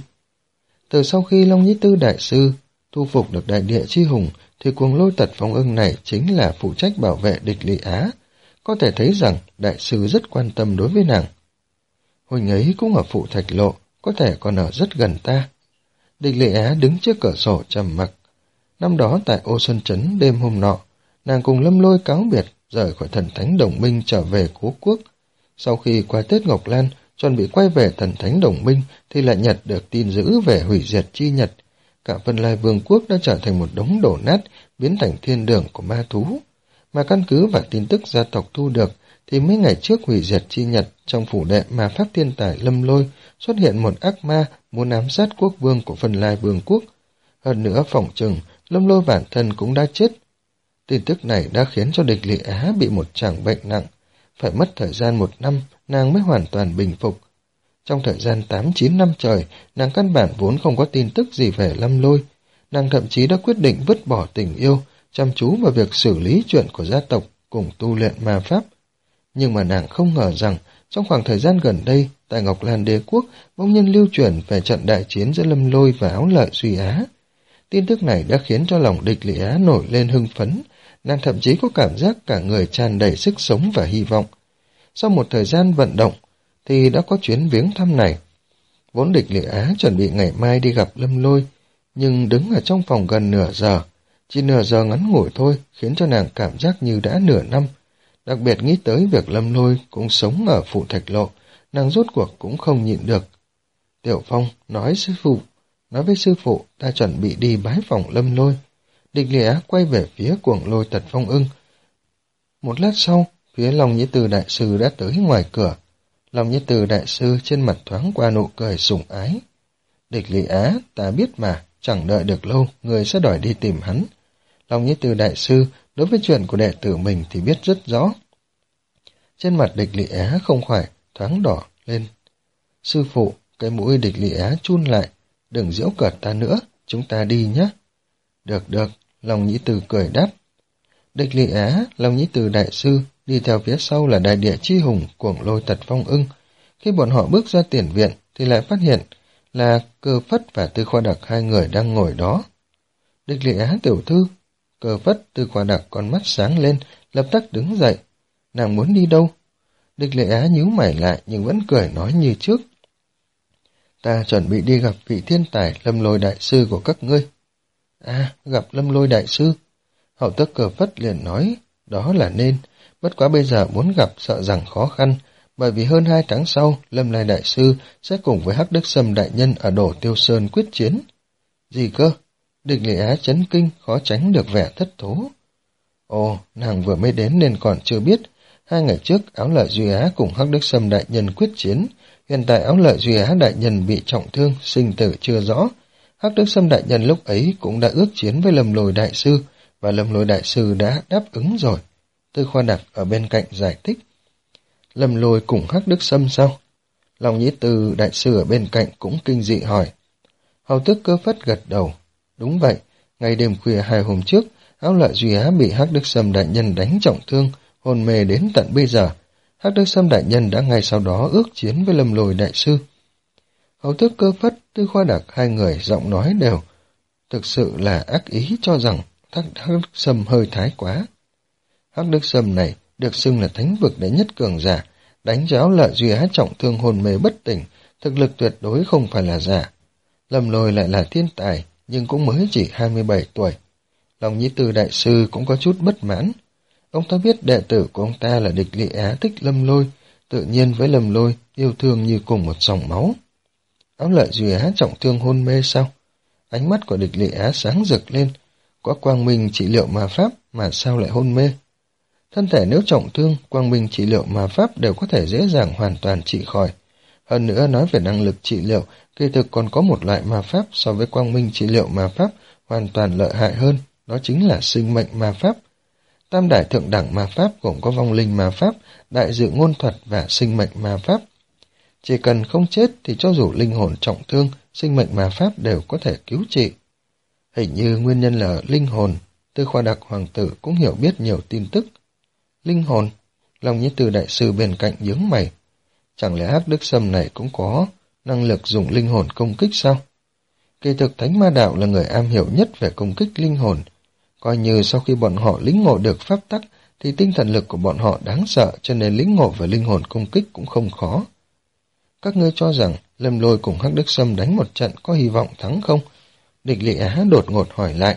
Từ sau khi Long Nhĩ Tư đại sư thu phục được đại địa chi hùng, thì cuồng lôi Tật Phong Ưng này chính là phụ trách bảo vệ Địch Lệ Á. Có thể thấy rằng đại sư rất quan tâm đối với nàng. Huỳnh ấy cũng ở Phụ Thạch Lộ, có thể còn ở rất gần ta. Địch Lệ Á đứng trước cửa sổ trầm mặc. Năm đó tại Ô Xuân Trấn đêm hôm nọ, nàng cùng Lâm Lôi cáo biệt, rời khỏi thần thánh đồng minh trở về Cố Quốc. Sau khi qua Tết Ngọc Lan, chuẩn bị quay về thần thánh đồng minh, thì lại nhận được tin dữ về hủy diệt chi nhật. Cả Vân Lai Vương quốc đã trở thành một đống đổ nát, biến thành thiên đường của ma thú. Mà căn cứ vào tin tức gia tộc thu được, thì mấy ngày trước hủy diệt chi nhật, trong phủ đệ ma pháp thiên tài Lâm Lôi, xuất hiện một ác ma muốn ám sát quốc vương của Vân Lai Vương quốc. Hơn nữa phỏng chừng, Lâm Lôi bản thân cũng đã chết. Tin tức này đã khiến cho Địch Lệ Á bị một tràng bệnh nặng. Phải mất thời gian một năm, nàng mới hoàn toàn bình phục. Trong thời gian tám chín năm trời, nàng căn bản vốn không có tin tức gì về Lâm Lôi. Nàng thậm chí đã quyết định vứt bỏ tình yêu, chăm chú vào việc xử lý chuyện của gia tộc cùng tu luyện ma pháp. Nhưng mà nàng không ngờ rằng, trong khoảng thời gian gần đây, tại Ngọc Lan Đế Quốc, bỗng nhiên lưu truyền về trận đại chiến giữa Lâm Lôi và Áo Lợi Duy Á. Tin tức này đã khiến cho lòng Địch Lệ Á nổi lên hưng phấn, nàng thậm chí có cảm giác cả người tràn đầy sức sống và hy vọng. Sau một thời gian vận động, thì đã có chuyến viếng thăm này. Vốn Địch Lệ Á chuẩn bị ngày mai đi gặp Lâm Lôi, nhưng đứng ở trong phòng gần nửa giờ, chỉ nửa giờ ngắn ngủi thôi khiến cho nàng cảm giác như đã nửa năm. Đặc biệt nghĩ tới việc Lâm Lôi cũng sống ở Phụ Thạch Lộ, nàng rốt cuộc cũng không nhịn được. Tiểu Phong nói sư phụ, nói với sư phụ ta chuẩn bị đi bái phòng Lâm Lôi. Địch Lệ Á quay về phía cuồng lôi Tật Phong Ưng. Một lát sau, phía Long Nhĩ Từ đại sư đã tới ngoài cửa. Long Nhĩ Từ đại sư trên mặt thoáng qua nụ cười sủng ái. Địch Lệ Á, ta biết mà, chẳng đợi được lâu, người sẽ đòi đi tìm hắn. Long Nhĩ Từ đại sư đối với chuyện của đệ tử mình thì biết rất rõ. Trên mặt Địch Lệ Á không khỏi thoáng đỏ lên. Sư phụ, cái mũi Địch Lệ Á chun lại, đừng giễu cợt ta nữa, chúng ta đi nhé. Được được, Long Nhĩ Từ cười đáp. Địch Lệ Á, Long Nhĩ Từ đại sư, đi theo phía sau là đại địa chi hùng, cuồng lôi Tật Phong Ưng. Khi bọn họ bước ra tiền viện thì lại phát hiện là Cơ Phất và Tư Khoa Đặc hai người đang ngồi đó. Địch Lệ Á tiểu thư. Cơ Phất, Tư Khoa Đặc con mắt sáng lên, lập tức đứng dậy. Nàng muốn đi đâu? Địch Lệ Á nhíu mày lại nhưng vẫn cười nói như trước. Ta chuẩn bị đi gặp vị thiên tài Lâm Lôi đại sư của các ngươi. À, gặp Lâm Lôi đại sư. Hậu Tước Cơ Phất liền nói, đó là nên, bất quá bây giờ muốn gặp sợ rằng khó khăn, bởi vì hơn hai tháng sau, Lâm Lai đại sư sẽ cùng với Hắc Đức Sâm đại nhân ở Đổ Tiêu Sơn quyết chiến. Gì cơ? Địch Lệ Á chấn kinh, khó tránh được vẻ thất thố. Ồ, nàng vừa mới đến nên còn chưa biết, hai ngày trước Áo Lợi Duy Á cùng Hắc Đức Sâm đại nhân quyết chiến, hiện tại Áo Lợi Duy Á đại nhân bị trọng thương, sinh tử chưa rõ. Hắc Đức Sâm đại nhân lúc ấy cũng đã ước chiến với Lâm Lôi đại sư, và Lâm Lôi đại sư đã đáp ứng rồi. Tư Khoa Đặc ở bên cạnh giải thích. Lâm Lôi cùng Hắc Đức Sâm sao? Long Nhĩ Tư đại sư ở bên cạnh cũng kinh dị hỏi. Hầu Tước Cơ Phất gật đầu. Đúng vậy, ngày đêm khuya hai hôm trước, Áo Lợi Duy Á bị Hắc Đức Sâm đại nhân đánh trọng thương, hôn mê đến tận bây giờ. Hắc Đức Sâm đại nhân đã ngay sau đó ước chiến với Lâm Lôi đại sư. Hầu Tước Cơ Phất, Tư Khoa Đặc hai người giọng nói đều thực sự là ác ý cho rằng Hắc Đức Sâm hơi thái quá. Hắc Đức Sâm này được xưng là thánh vực đệ nhất cường giả, đánh cho Áo Lợi Duy Á trọng thương hồn mê bất tỉnh, thực lực tuyệt đối không phải là giả. Lâm Lôi lại là thiên tài, nhưng cũng mới chỉ hai mươi bảy tuổi. Long Nhĩ Tư đại sư cũng có chút bất mãn. Ông ta biết đệ tử của ông ta là Địch Lệ Á thích Lâm Lôi, tự nhiên với Lâm Lôi yêu thương như cùng một dòng máu. Áo Lợi Duy Á trọng thương hôn mê sao? Ánh mắt của Địch Lệ Á sáng rực lên, có quang minh trị liệu ma pháp mà sao lại hôn mê? Thân thể nếu trọng thương, quang minh trị liệu ma pháp đều có thể dễ dàng hoàn toàn trị khỏi. Hơn nữa nói về năng lực trị liệu, kỳ thực còn có một loại ma pháp so với quang minh trị liệu ma pháp hoàn toàn lợi hại hơn, đó chính là sinh mệnh ma pháp. Tam đại thượng đẳng ma pháp gồm có vong linh ma pháp, đại dự ngôn thuật và sinh mệnh ma pháp. Chỉ cần không chết thì cho dù linh hồn trọng thương, sinh mệnh ma pháp đều có thể cứu trị. Hình như nguyên nhân là linh hồn, Tư Khoa Đặc hoàng tử cũng hiểu biết nhiều tin tức. Linh hồn, Long Nhĩ Tư đại sư bên cạnh nhướng mày. Chẳng lẽ Hắc Đức Sâm này cũng có năng lực dùng linh hồn công kích sao? Kỳ thực Thánh Ma Đạo là người am hiểu nhất về công kích linh hồn. Coi như sau khi bọn họ lĩnh ngộ được pháp tắc thì tinh thần lực của bọn họ đáng sợ, cho nên lĩnh ngộ về linh hồn công kích cũng không khó. Các ngươi cho rằng Lâm Lôi cùng Hắc Đức Sâm đánh một trận có hy vọng thắng không? Địch Lệ Á đột ngột hỏi lại.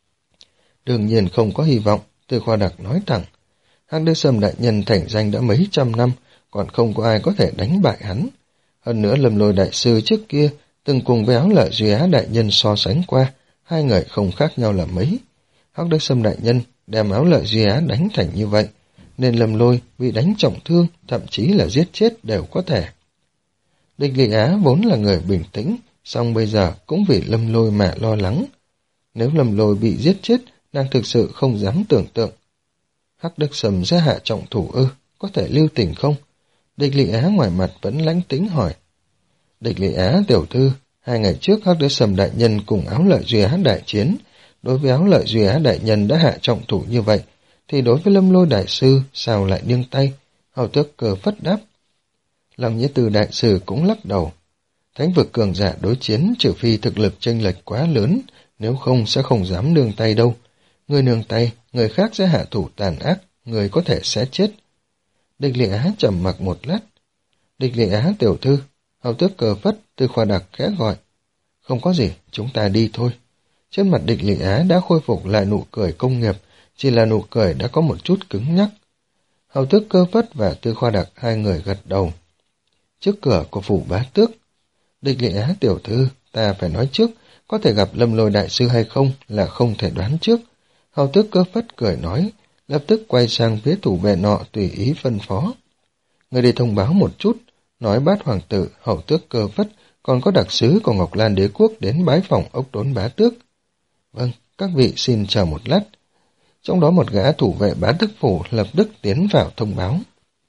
Đương nhiên không có hy vọng, Tư Khoa Đặc nói thẳng. Hắc Đức Sâm đại nhân thành danh đã mấy trăm năm, còn không có ai có thể đánh bại hắn. Hơn nữa Lâm Lôi đại sư trước kia từng cùng với Áo Lợi Duy Á đại nhân so sánh qua, hai người không khác nhau là mấy. Hắc Đức Sâm đại nhân đem Áo Lợi Duy Á đánh thành như vậy, nên Lâm Lôi bị đánh trọng thương, thậm chí là giết chết đều có thể. Địch Lệ Á vốn là người bình tĩnh, song bây giờ cũng vì Lâm Lôi mà lo lắng. Nếu Lâm Lôi bị giết chết, nàng thực sự không dám tưởng tượng. Hắc Đức Sâm sẽ hạ trọng thủ ư, có thể lưu tình không? Địch Lệ Á ngoài mặt vẫn lãnh tĩnh hỏi. Địch Lệ Á tiểu thư, hai ngày trước Hắc Đức Sâm đại nhân cùng Áo Lợi Duy Á đại chiến, đối với Áo Lợi Duy Á đại nhân đã hạ trọng thủ như vậy, thì đối với Lâm Lôi đại sư sao lại nương tay? Hầu Tước Cơ Phất đáp. Long Nhĩ Tư đại sư cũng lắc đầu. Thánh vực cường giả đối chiến trừ phi thực lực chênh lệch quá lớn, nếu không sẽ không dám nương tay đâu. Người nương tay, người khác sẽ hạ thủ tàn ác, người có thể sẽ chết. Địch Lệ Á trầm mặc một lát. Địch Lệ Á tiểu thư, Hầu Tước Cơ Phất, Tư Khoa Đặc khẽ gọi. Không có gì, chúng ta đi thôi. Trên mặt Địch Lệ Á đã khôi phục lại nụ cười công nghiệp, chỉ là nụ cười đã có một chút cứng nhắc. Hầu Tước Cơ Phất và Tư Khoa Đặc hai người gật đầu. Trước cửa của phủ bá tước, Địch Lệ Á tiểu thư, ta phải nói trước, có thể gặp Lâm Lôi đại sư hay không là không thể đoán trước. Hầu Tước Cơ Phất cười nói, lập tức quay sang phía thủ vệ nọ tùy ý phân phó. Người đi thông báo một chút, nói Bát hoàng tử, Hầu Tước Cơ Phất, còn có đặc sứ của Ngọc Lan đế quốc đến bái phòng Ốc Đốn bá tước. Vâng, các vị xin chờ một lát. Trong đó một gã thủ vệ bá tước phủ lập tức tiến vào thông báo.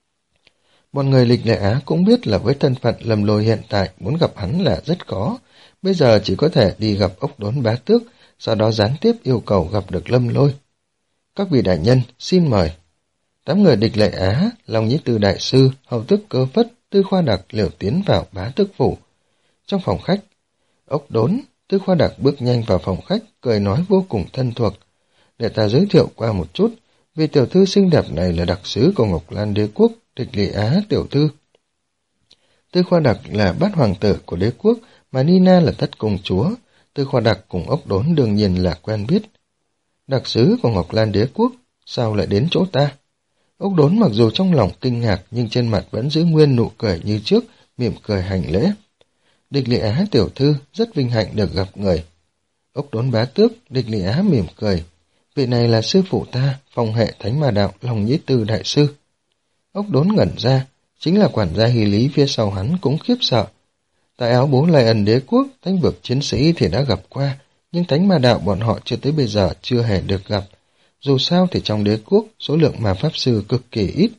Một người Địch Lệ Á cũng biết là với thân phận Lâm Lôi hiện tại muốn gặp hắn là rất khó, bây giờ chỉ có thể đi gặp Ốc Đốn bá tước, sau đó gián tiếp yêu cầu gặp được Lâm Lôi. Các vị đại nhân, xin mời. Tám người Địch Lệ Á, Long Nhĩ Tư đại sư, Hầu Tước Cơ Phất, Tư Khoa Đặc liều tiến vào bá tước phủ. Trong phòng khách, Ốc Đốn, Tư Khoa Đặc bước nhanh vào phòng khách, cười nói vô cùng thân thuộc. Để ta giới thiệu qua một chút, vì tiểu thư xinh đẹp này là đặc sứ của Ngọc Lan đế quốc, Địch Lệ Á tiểu thư. Tư Khoa Đặc là bát hoàng tử của đế quốc, mà Nina là thất công chúa. Tư Khoa Đặc cùng Ốc Đốn đương nhiên là quen biết. Đặc sứ của Ngọc Lan Đế Quốc, sao lại đến chỗ ta? Ốc Đốn mặc dù trong lòng kinh ngạc nhưng trên mặt vẫn giữ nguyên nụ cười như trước, mỉm cười hành lễ. Địch Lị Á tiểu thư rất vinh hạnh được gặp người. Ốc Đốn bá tước, Địch Lị Á mỉm cười. Vị này là sư phụ ta, phong hệ thánh ma đạo Long Nhĩ Tư đại sư. Ốc Đốn ngẩn ra, chính là quản gia Hy Lý phía sau hắn cũng khiếp sợ. Tại áo bố Lai Ân Đế Quốc, thánh vực chiến sĩ thì đã gặp qua, nhưng thánh ma đạo bọn họ chưa tới bây giờ chưa hề được gặp. Dù sao thì trong đế quốc, số lượng ma pháp sư cực kỳ ít.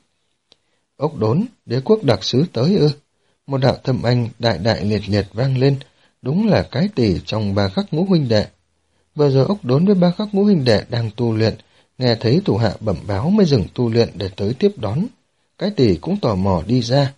Ốc Đốn, đế quốc đặc sứ tới ư? Một đạo thâm anh đại đại liệt liệt vang lên, đúng là cái tỷ trong ba khắc ngũ huynh đệ. Vừa giờ Ốc Đốn với ba khắc ngũ huynh đệ đang tu luyện, nghe thấy thủ hạ bẩm báo mới dừng tu luyện để tới tiếp đón. Cái tỷ cũng tò mò đi ra.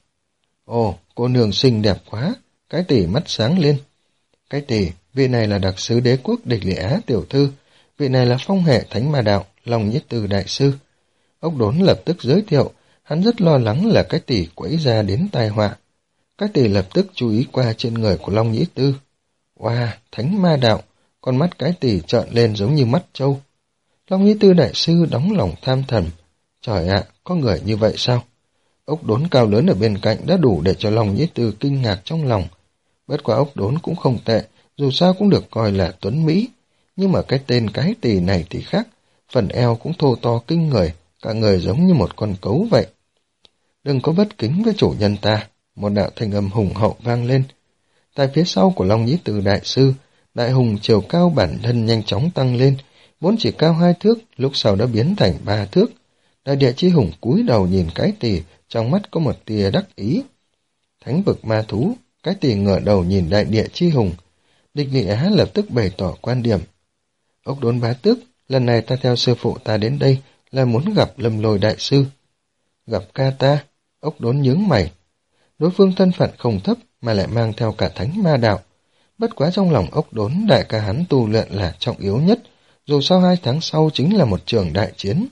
Ồ, cô nương xinh đẹp quá, cái tỷ mắt sáng lên. Cái tỷ, vị này là đặc sứ đế quốc Địch Lị Á tiểu thư, vị này là phong hệ thánh ma đạo Long Nhĩ Tư đại sư. Ốc Đốn lập tức giới thiệu, hắn rất lo lắng là cái tỷ quẫy ra đến tai họa. Cái tỷ lập tức chú ý qua trên người của Long Nhĩ Tư. Wow, thánh ma đạo, con mắt cái tỷ trợn lên giống như mắt trâu. Long Nhĩ Tư đại sư đóng lòng tham thầm. Trời ạ, có người như vậy sao? Ốc Đốn cao lớn ở bên cạnh đã đủ để cho Long Nhĩ Tư kinh ngạc trong lòng. Bất quá Ốc Đốn cũng không tệ, dù sao cũng được coi là tuấn Mỹ. Nhưng mà cái tên cái tỷ này thì khác, phần eo cũng thô to kinh người, cả người giống như một con cấu vậy. Đừng có bất kính với chủ nhân ta, một đạo thanh âm hùng hậu vang lên. Tại phía sau của Long Nhĩ Tư đại sư, đại hùng chiều cao bản thân nhanh chóng tăng lên, vốn chỉ cao hai thước, lúc sau đã biến thành ba thước. Đại địa chi hùng cúi đầu nhìn cái tỷ, trong mắt có một tia đắc ý. Thánh vực ma thú, cái tỷ ngửa đầu nhìn đại địa chi hùng. Địch Lị Á lập tức bày tỏ quan điểm. Ốc Đốn bá tước, lần này ta theo sư phụ ta đến đây là muốn gặp Lâm Lôi đại sư. Gặp ca ta, Ốc Đốn nhướng mày. Đối phương thân phận không thấp mà lại mang theo cả thánh ma đạo. Bất quá trong lòng Ốc Đốn, đại ca hắn tu luyện là trọng yếu nhất, dù sau hai tháng sau chính là một trường đại chiến.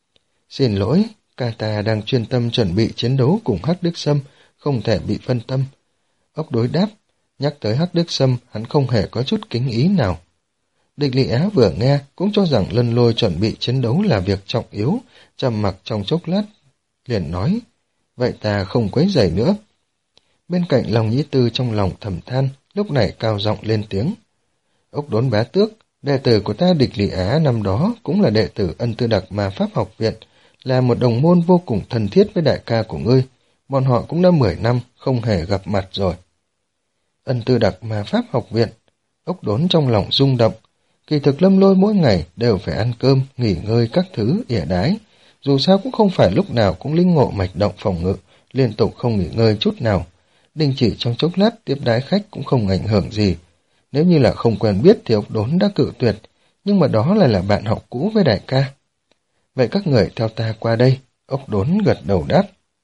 Xin lỗi, ca ta đang chuyên tâm chuẩn bị chiến đấu cùng Hắc Đức Sâm, không thể bị phân tâm. Ốc Đối đáp, nhắc tới Hắc Đức Sâm, hắn không hề có chút kính ý nào. Địch Lị Á vừa nghe, cũng cho rằng Lân Lôi chuẩn bị chiến đấu là việc trọng yếu, trầm mặc trong chốc lát, liền nói, vậy ta không quấy rầy nữa. Bên cạnh Long Nhĩ Tư trong lòng thầm than, lúc này cao giọng lên tiếng. Ốc Đốn bá tước, đệ tử của ta Địch Lị Á năm đó cũng là đệ tử Ân Tư Đặc Ma Pháp học viện, là một đồng môn vô cùng thân thiết với đại ca của ngươi, bọn họ cũng đã mười năm không hề gặp mặt rồi. Ân Tư Đặc Ma Pháp học viện, Ốc Đốn trong lòng rung động, kỳ thực Lâm Lôi mỗi ngày đều phải ăn cơm, nghỉ ngơi các thứ, ỉa đái, dù sao cũng không phải lúc nào cũng linh ngộ mạch động phòng ngự, liên tục không nghỉ ngơi chút nào. Đình chỉ trong chốc lát tiếp đái khách cũng không ảnh hưởng gì. Nếu như là không quen biết thì Ốc Đốn đã cự tuyệt, nhưng mà đó lại là bạn học cũ với đại ca. Vậy các người theo ta qua đây, Ốc Đốn gật đầu đáp.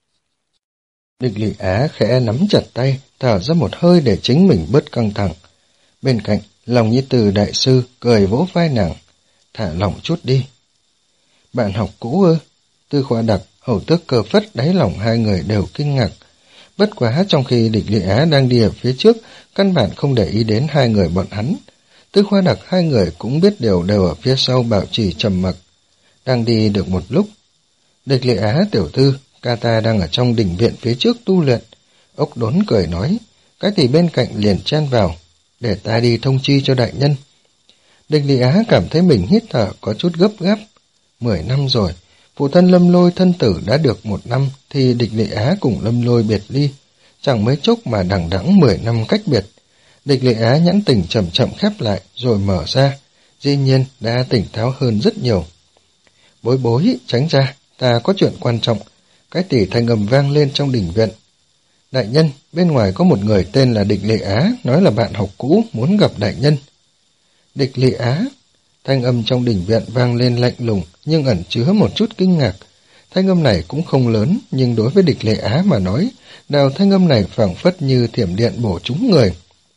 Địch Lị Á khẽ nắm chặt tay, thở ra một hơi để chính mình bớt căng thẳng. Bên cạnh, Long Nhĩ Tư đại sư cười vỗ vai nàng, thả lỏng chút đi. Bạn học cũ ư? Tư Khoa Đặc, Hầu Tước Cơ Phất đáy lòng hai người đều kinh ngạc. Bất quá trong khi Địch Lị Á đang đi ở phía trước, căn bản không để ý đến hai người bọn hắn. Tư Khoa Đặc hai người cũng biết điều đều ở phía sau bảo trì trầm mặc. Đang đi được một lúc, Địch Lị Á tiểu thư, ca ta đang ở trong đình viện phía trước tu luyện. Ốc Đốn cười nói, cái thì bên cạnh liền chen vào, để ta đi thông chi cho đại nhân. Địch Lị Á cảm thấy mình hít thở có chút gấp gáp. Mười năm rồi, phụ thân Lâm Lôi thân tử đã được một năm thì Địch Lị Á cùng Lâm Lôi biệt ly, chẳng mấy chốc mà đằng đẵng mười năm cách biệt. Địch Lị Á nhãn tình chậm chậm khép lại rồi mở ra, dĩ nhiên đã tỉnh táo hơn rất nhiều. Bối bối, tránh ra, ta có chuyện quan trọng. Cái tỷ thanh âm vang lên trong đình viện. Đại nhân, bên ngoài có một người tên là Địch Lị Á, nói là bạn học cũ, muốn gặp đại nhân. Địch Lị Á, thanh âm trong đình viện vang lên lạnh lùng, nhưng ẩn chứa một chút kinh ngạc. Thanh âm này cũng không lớn, nhưng đối với Địch Lị Á mà nói, đào thanh âm này phảng phất như thiểm điện bổ trúng người.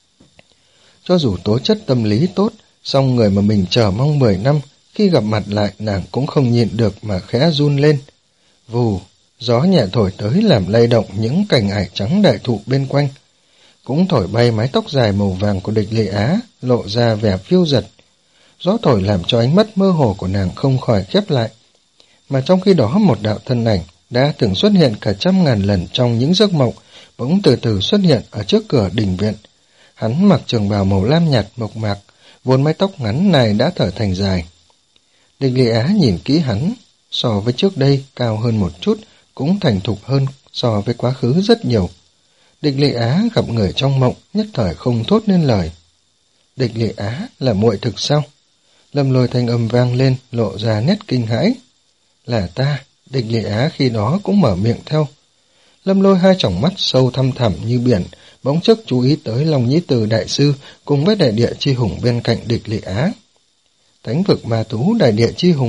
Cho dù tố chất tâm lý tốt, song người mà mình chờ mong mười năm, khi gặp mặt lại nàng cũng không nhịn được mà khẽ run lên. Vù, gió nhẹ thổi tới làm lay động những cành ải trắng đại thụ bên quanh. cũng thổi bay mái tóc dài màu vàng của Địch Lệ Á, lộ ra vẻ phiêu dật. Gió thổi làm cho ánh mắt mơ hồ của nàng không khỏi khép lại. Mà trong khi đó một đạo thân ảnh đã từng xuất hiện cả trăm ngàn lần trong những giấc mộng, bỗng từ từ xuất hiện ở trước cửa đình viện. Hắn mặc trường bào màu lam nhạt mộc mạc, vốn mái tóc ngắn này đã trở thành dài. Địch Lệ Á nhìn kỹ hắn, so với trước đây cao hơn một chút, cũng thành thục hơn so với quá khứ rất nhiều. Địch Lệ Á gặp người trong mộng, nhất thời không thốt nên lời. Địch Lệ Á là muội thực sao? Lâm Lôi thanh âm vang lên, lộ ra nét kinh hãi. Là ta. Địch Lệ Á khi đó cũng mở miệng theo. Lâm Lôi hai tròng mắt sâu thăm thẳm như biển, bỗng chốc chú ý tới Long Nhĩ Từ đại sư cùng với đại địa chi hùng bên cạnh Địch Lệ Á. Thánh vực ma thú đại địa chi hùng.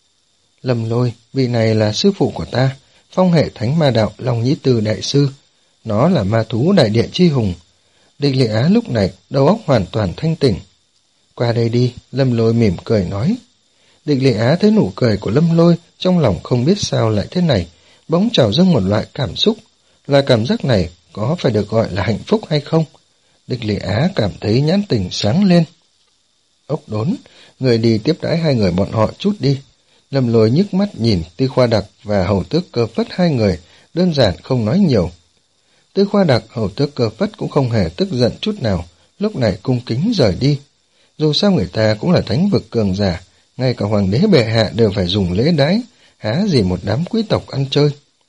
Lâm Lôi, vị này là sư phụ của ta, phong hệ thánh ma đạo Long Nhĩ Từ đại sư. Nó là ma thú đại địa chi hùng. Địch Lệ Á lúc này đầu óc hoàn toàn thanh tỉnh. Qua đây đi, Lâm Lôi mỉm cười nói. Địch Lệ Á thấy nụ cười của Lâm Lôi, trong lòng không biết sao lại thế này, bỗng trào dâng một loại cảm xúc. Loại cảm giác này có phải được gọi là hạnh phúc hay không? Địch Lệ Á cảm thấy nhãn tình sáng lên. Ốc Đốn, người đi tiếp đãi hai người bọn họ chút đi. Lâm Lôi nhức mắt nhìn Tư Khoa Đặc và Hầu Tước Cơ Phất hai người, đơn giản không nói nhiều. Tư Khoa Đặc, Hầu Tước Cơ Phất cũng không hề tức giận chút nào, lúc này cung kính rời đi. Dù sao người ta cũng là thánh vực cường giả, ngay cả hoàng đế bệ hạ đều phải dùng lễ đái, há gì một đám quý tộc ăn chơi.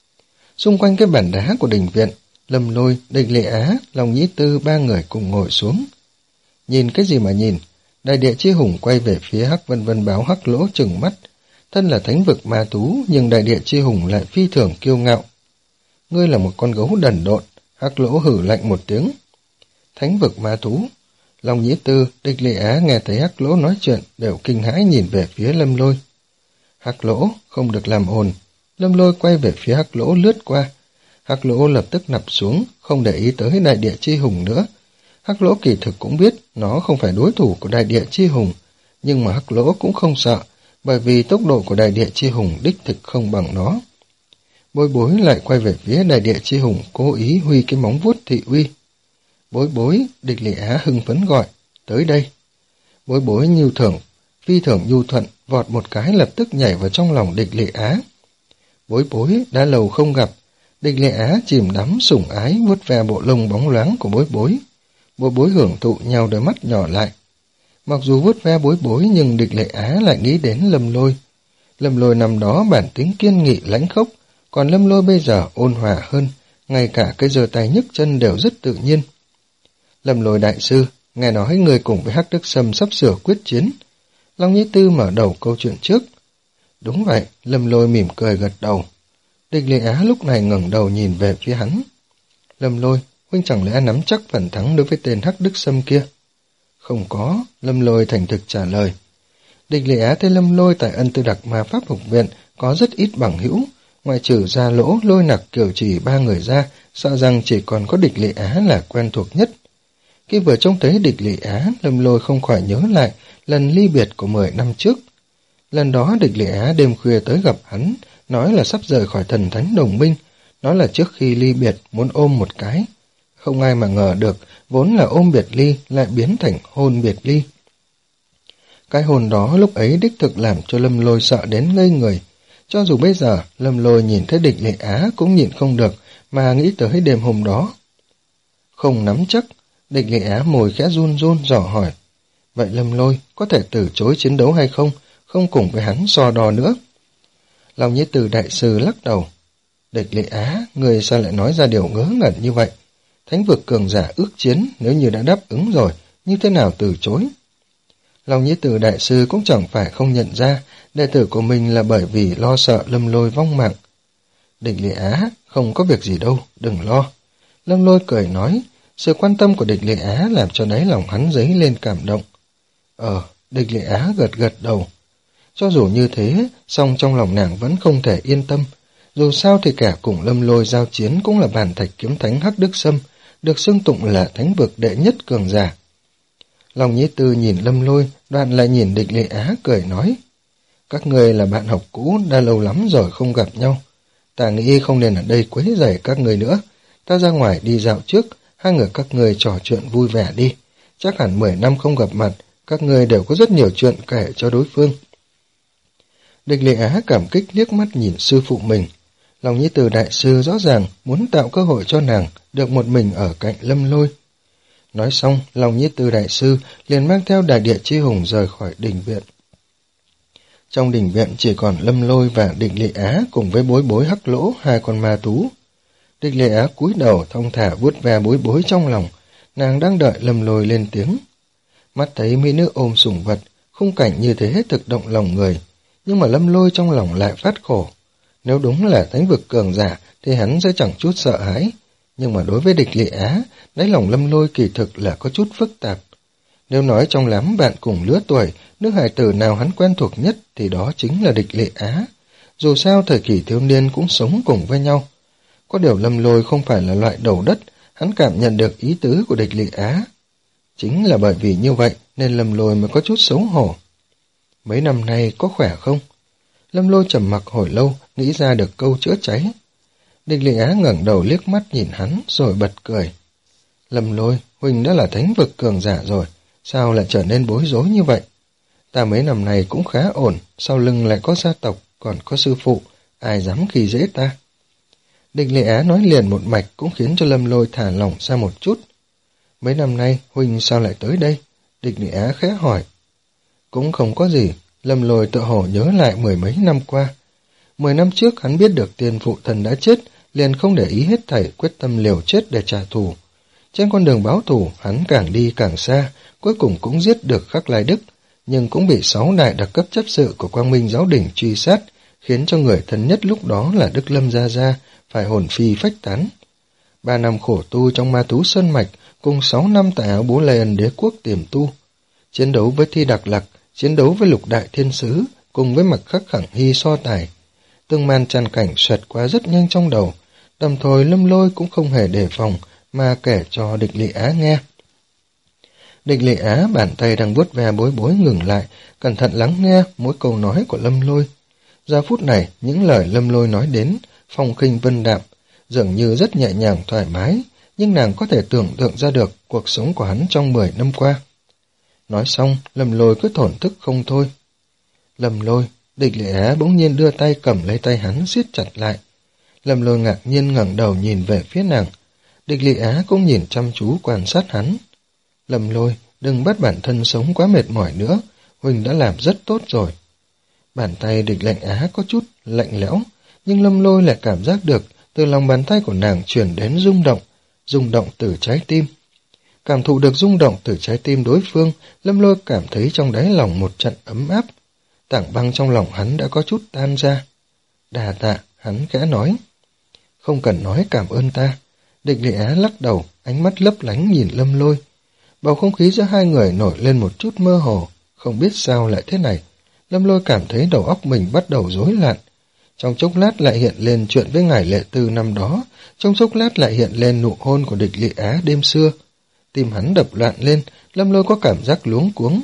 Xung quanh cái bàn đá của đình viện, Lâm Lôi, Địch Lệ Á, Long Nhĩ Tư ba người cùng ngồi xuống. Nhìn cái gì mà nhìn? Đại địa chi hùng quay về phía Hắc Vân Vân Báo Hắc Lỗ trừng mắt. Thân là thánh vực ma thú, nhưng đại địa chi hùng lại phi thường kiêu ngạo. Ngươi là một con gấu đần độn. Hắc Lỗ hử lạnh một tiếng. Thánh vực ma thú. Long Nhĩ Tư, Địch Lệ Á nghe thấy Hắc Lỗ nói chuyện đều kinh hãi nhìn về phía Lâm Lôi. Hắc Lỗ, không được làm ồn. Lâm Lôi quay về phía Hắc Lỗ lướt qua. Hắc Lỗ lập tức nằm xuống, không để ý tới đại địa chi hùng nữa. Hắc Lỗ kỳ thực cũng biết nó không phải đối thủ của đại địa chi hùng, nhưng mà Hắc Lỗ cũng không sợ, bởi vì tốc độ của đại địa chi hùng đích thực không bằng nó. Bối Bối lại quay về phía đại địa chi hùng, cố ý huy cái móng vuốt thị uy. Bối Bối, Địch Lệ Á hưng phấn gọi, tới đây. Bối Bối như thường, phi thường nhu thuận, vọt một cái lập tức nhảy vào trong lòng Địch Lệ Á. Bối Bối đã lâu không gặp, Địch Lệ Á chìm đắm sủng ái vuốt ve bộ lông bóng loáng của Bối Bối. Bối Bối hưởng thụ nhau đôi mắt nhỏ lại. Mặc dù vuốt ve Bối Bối nhưng Địch Lệ Á lại nghĩ đến Lâm Lôi. Lâm Lôi năm đó bản tính kiên nghị lãnh khốc, còn Lâm Lôi bây giờ ôn hòa hơn, ngay cả cái giơ tay nhấc chân đều rất tự nhiên. Lâm Lôi đại sư, nghe nói người cùng với Hắc Đức Sâm sắp sửa quyết chiến. Long Nhĩ Tư mở đầu câu chuyện trước. Đúng vậy, Lâm Lôi mỉm cười gật đầu. Địch Lệ Á lúc này ngẩng đầu nhìn về phía hắn. Lâm Lôi, huynh chẳng lẽ nắm chắc phần thắng đối với tên Hắc Đức Sâm kia? Không có, Lâm Lôi thành thực trả lời. Địch Lệ Á thấy Lâm Lôi tại Ân Tư Đặc Ma Pháp Học Viện có rất ít bằng hữu, ngoại trừ Gia Lỗ, Lôi Nặc, Kiều Chỉ ba người ra, sợ rằng chỉ còn có Địch Lệ Á là quen thuộc nhất. Khi vừa trông thấy Địch Lệ Á, Lâm Lôi không khỏi nhớ lại lần ly biệt của mười năm trước. Lần đó Địch Lệ Á đêm khuya tới gặp hắn, nói là sắp rời khỏi thần thánh đồng minh, nói là trước khi ly biệt muốn ôm một cái. Không ai mà ngờ được, vốn là ôm biệt ly lại biến thành hôn biệt ly. Cái hôn đó lúc ấy đích thực làm cho Lâm Lôi sợ đến ngây người. Cho dù bây giờ Lâm Lôi nhìn thấy Địch Lệ Á cũng nhịn không được mà nghĩ tới đêm hôm đó. Không nắm chắc, Địch Lệ Á môi khẽ run run dò hỏi. Vậy Lâm Lôi có thể từ chối chiến đấu hay không, không cùng với hắn so đo nữa? Long Nhĩ Từ đại sư lắc đầu. Địch Lệ Á, người sao lại nói ra điều ngớ ngẩn như vậy? Thánh vực cường giả ước chiến, nếu như đã đáp ứng rồi, như thế nào từ chối? Long Nhĩ Từ đại sư cũng chẳng phải không nhận ra đệ tử của mình là bởi vì lo sợ Lâm Lôi vong mạng. Địch Lệ Á, không có việc gì đâu, đừng lo. Lâm Lôi cười nói, sự quan tâm của Địch Lệ Á làm cho đáy lòng hắn dấy lên cảm động. Ờ, Địch Lệ Á gật gật đầu. Cho dù như thế, song trong lòng nàng vẫn không thể yên tâm. Dù sao thì cả cùng Lâm Lôi giao chiến cũng là bàn thạch kiếm thánh Hắc Đức Sâm, được xưng tụng là thánh vực đệ nhất cường giả. Long Nhĩ Tư nhìn Lâm Lôi, đoạn lại nhìn Địch Lệ Á cười nói. Các người là bạn học cũ, đã lâu lắm rồi không gặp nhau. Ta nghĩ không nên ở đây quấy rầy các người nữa. Ta ra ngoài đi dạo trước, hai người các ngươi trò chuyện vui vẻ đi. Chắc hẳn mười năm không gặp mặt, các ngươi đều có rất nhiều chuyện kể cho đối phương. Địch Lệ Á cảm kích liếc mắt nhìn sư phụ mình. Lòng Nhi Từ đại sư rõ ràng muốn tạo cơ hội cho nàng được một mình ở cạnh Lâm Lôi. Nói xong, Lòng Nhi Từ đại sư liền mang theo Đại Địa Chi Hùng rời khỏi đình viện. Trong đình viện chỉ còn Lâm Lôi và Địch Lệ Á cùng với Bối Bối Hắc Lỗ, hai con ma thú. Địch Lệ Á cúi đầu thong thả vuốt ve Bối Bối trong lòng, nàng đang đợi Lâm Lôi lên tiếng. Mắt thấy mỹ nữ ôm sủng vật, khung cảnh như thế thực động lòng người, nhưng mà Lâm Lôi trong lòng lại phát khổ. Nếu đúng là thánh vực cường giả thì hắn sẽ chẳng chút sợ hãi, nhưng mà đối với Địch Lệ Á, đáy lòng Lâm Lôi kỳ thực là có chút phức tạp. Nếu nói trong đám bạn cùng lứa tuổi, nữ hài tử nào hắn quen thuộc nhất thì đó chính là Địch Lệ Á. Dù sao thời kỳ thiếu niên cũng sống cùng với nhau. Có điều Lâm Lôi không phải là loại đầu đất, hắn cảm nhận được ý tứ của Địch Lệ Á. Chính là bởi vì như vậy nên Lâm Lôi mới có chút xấu hổ. Mấy năm nay có khỏe không? Lâm Lôi trầm mặc hồi lâu, nghĩ ra được câu chữa cháy. Địch Lệ Á ngẩng đầu liếc mắt nhìn hắn rồi bật cười. Lâm Lôi, huynh đã là thánh vực cường giả rồi, sao lại trở nên bối rối như vậy? Ta mấy năm này cũng khá ổn, sau lưng lại có gia tộc, còn có sư phụ, ai dám khi dễ ta? Địch Lệ Á nói liền một mạch cũng khiến cho Lâm Lôi thả lỏng ra một chút. Mấy năm nay, huynh sao lại tới đây? Địch Lệ Á khẽ hỏi. Cũng không có gì, Lâm Lôi tự hổ nhớ lại mười mấy năm qua. Mười năm trước hắn biết được tiền phụ thần đã chết, liền không để ý hết thảy, quyết tâm liều chết để trả thù. Trên con đường báo thù, hắn càng đi càng xa, cuối cùng cũng giết được Khắc Lai Đức, nhưng cũng bị sáu đại đặc cấp chấp sự của Quang Minh Giáo Đình truy sát, khiến cho người thân nhất lúc đó là Đức Lâm Gia Gia phải hồn phi phách tán. Ba năm khổ tu trong Ma Thú Sơn Mạch, cùng sáu năm tại Áo Bố Lê Ân Đế Quốc tiềm tu, chiến đấu với Thi Đặc Lạc, chiến đấu với Lục Đại Thiên Sứ, cùng với Mặc Khắc Khẳng Hy so tài. Từng màn tràn cảnh xoẹt qua rất nhanh trong đầu, đồng thời Lâm Lôi cũng không hề đề phòng mà kể cho Địch Lệ Á nghe. Địch Lệ Á bàn tay đang vuốt ve Bối Bối ngừng lại, cẩn thận lắng nghe mỗi câu nói của Lâm Lôi. Giờ phút này, những lời Lâm Lôi nói đến, phong khinh vân đạm, dường như rất nhẹ nhàng thoải mái, nhưng nàng có thể tưởng tượng ra được cuộc sống của hắn trong mười năm qua. Nói xong, Lâm Lôi cứ thổn thức không thôi. Lâm Lôi, Địch Lệ Á bỗng nhiên đưa tay cầm lấy tay hắn siết chặt lại. Lâm Lôi ngạc nhiên ngẩng đầu nhìn về phía nàng. Địch Lệ Á cũng nhìn chăm chú quan sát hắn. Lâm Lôi, đừng bắt bản thân sống quá mệt mỏi nữa, huynh đã làm rất tốt rồi. Bàn tay Địch Lệ Á có chút lạnh lẽo, nhưng Lâm Lôi lại cảm giác được từ lòng bàn tay của nàng truyền đến rung động, rung động từ trái tim. Cảm thụ được rung động từ trái tim đối phương, Lâm Lôi cảm thấy trong đáy lòng một trận ấm áp. Tảng băng trong lòng hắn đã có chút tan ra. Đà tạ, hắn khẽ nói. Không cần nói cảm ơn ta. Địch Lệ Á lắc đầu, ánh mắt lấp lánh nhìn Lâm Lôi. Bầu không khí giữa hai người nổi lên một chút mơ hồ, không biết sao lại thế này. Lâm Lôi cảm thấy đầu óc mình bắt đầu rối loạn. Trong chốc lát lại hiện lên chuyện với ngài Lệ Tư năm đó, trong chốc lát lại hiện lên nụ hôn của Địch Lệ Á đêm xưa. Tim hắn đập loạn lên, Lâm Lôi có cảm giác luống cuống.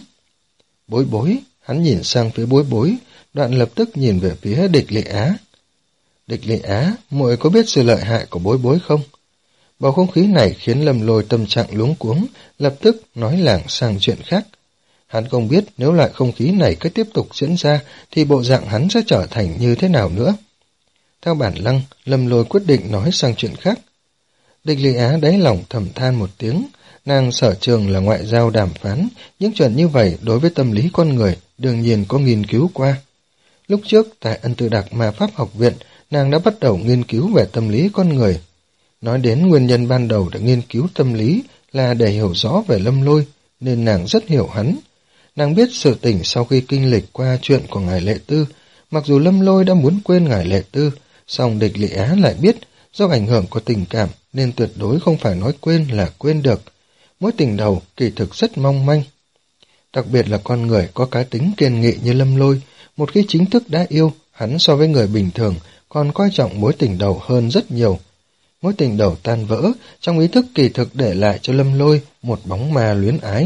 Bối Bối, hắn nhìn sang phía Bối Bối, đoạn lập tức nhìn về phía Địch Lệ Á. Địch Lệ Á, muội có biết sự lợi hại của Bối Bối không? Bầu không khí này khiến Lâm Lôi tâm trạng luống cuống, lập tức nói lảng sang chuyện khác. Hắn không biết nếu loại không khí này cứ tiếp tục diễn ra thì bộ dạng hắn sẽ trở thành như thế nào nữa. Theo bản năng, Lâm Lôi quyết định nói sang chuyện khác. Địch Lệ Á đáy lòng thầm than một tiếng, nàng sở trường là ngoại giao đàm phán, những chuyện như vậy đối với tâm lý con người đương nhiên có nghiên cứu qua. Lúc trước tại Ân Tư Đạc Ma Pháp Học Viện, nàng đã bắt đầu nghiên cứu về tâm lý con người. Nói đến nguyên nhân ban đầu để nghiên cứu tâm lý là để hiểu rõ về Lâm Lôi, nên nàng rất hiểu hắn. Nàng biết sự tình sau khi kinh lịch qua chuyện của ngài Lệ Tư, mặc dù Lâm Lôi đã muốn quên ngài Lệ Tư, song Địch Lệ Á lại biết do ảnh hưởng của tình cảm nên tuyệt đối không phải nói quên là quên được. Mối tình đầu kỳ thực rất mong manh. Đặc biệt là con người có cá tính kiên nghị như Lâm Lôi, một khi chính thức đã yêu, hắn so với người bình thường còn coi trọng mối tình đầu hơn rất nhiều. Mối tình đầu tan vỡ, trong ý thức kỳ thực để lại cho Lâm Lôi một bóng ma luyến ái.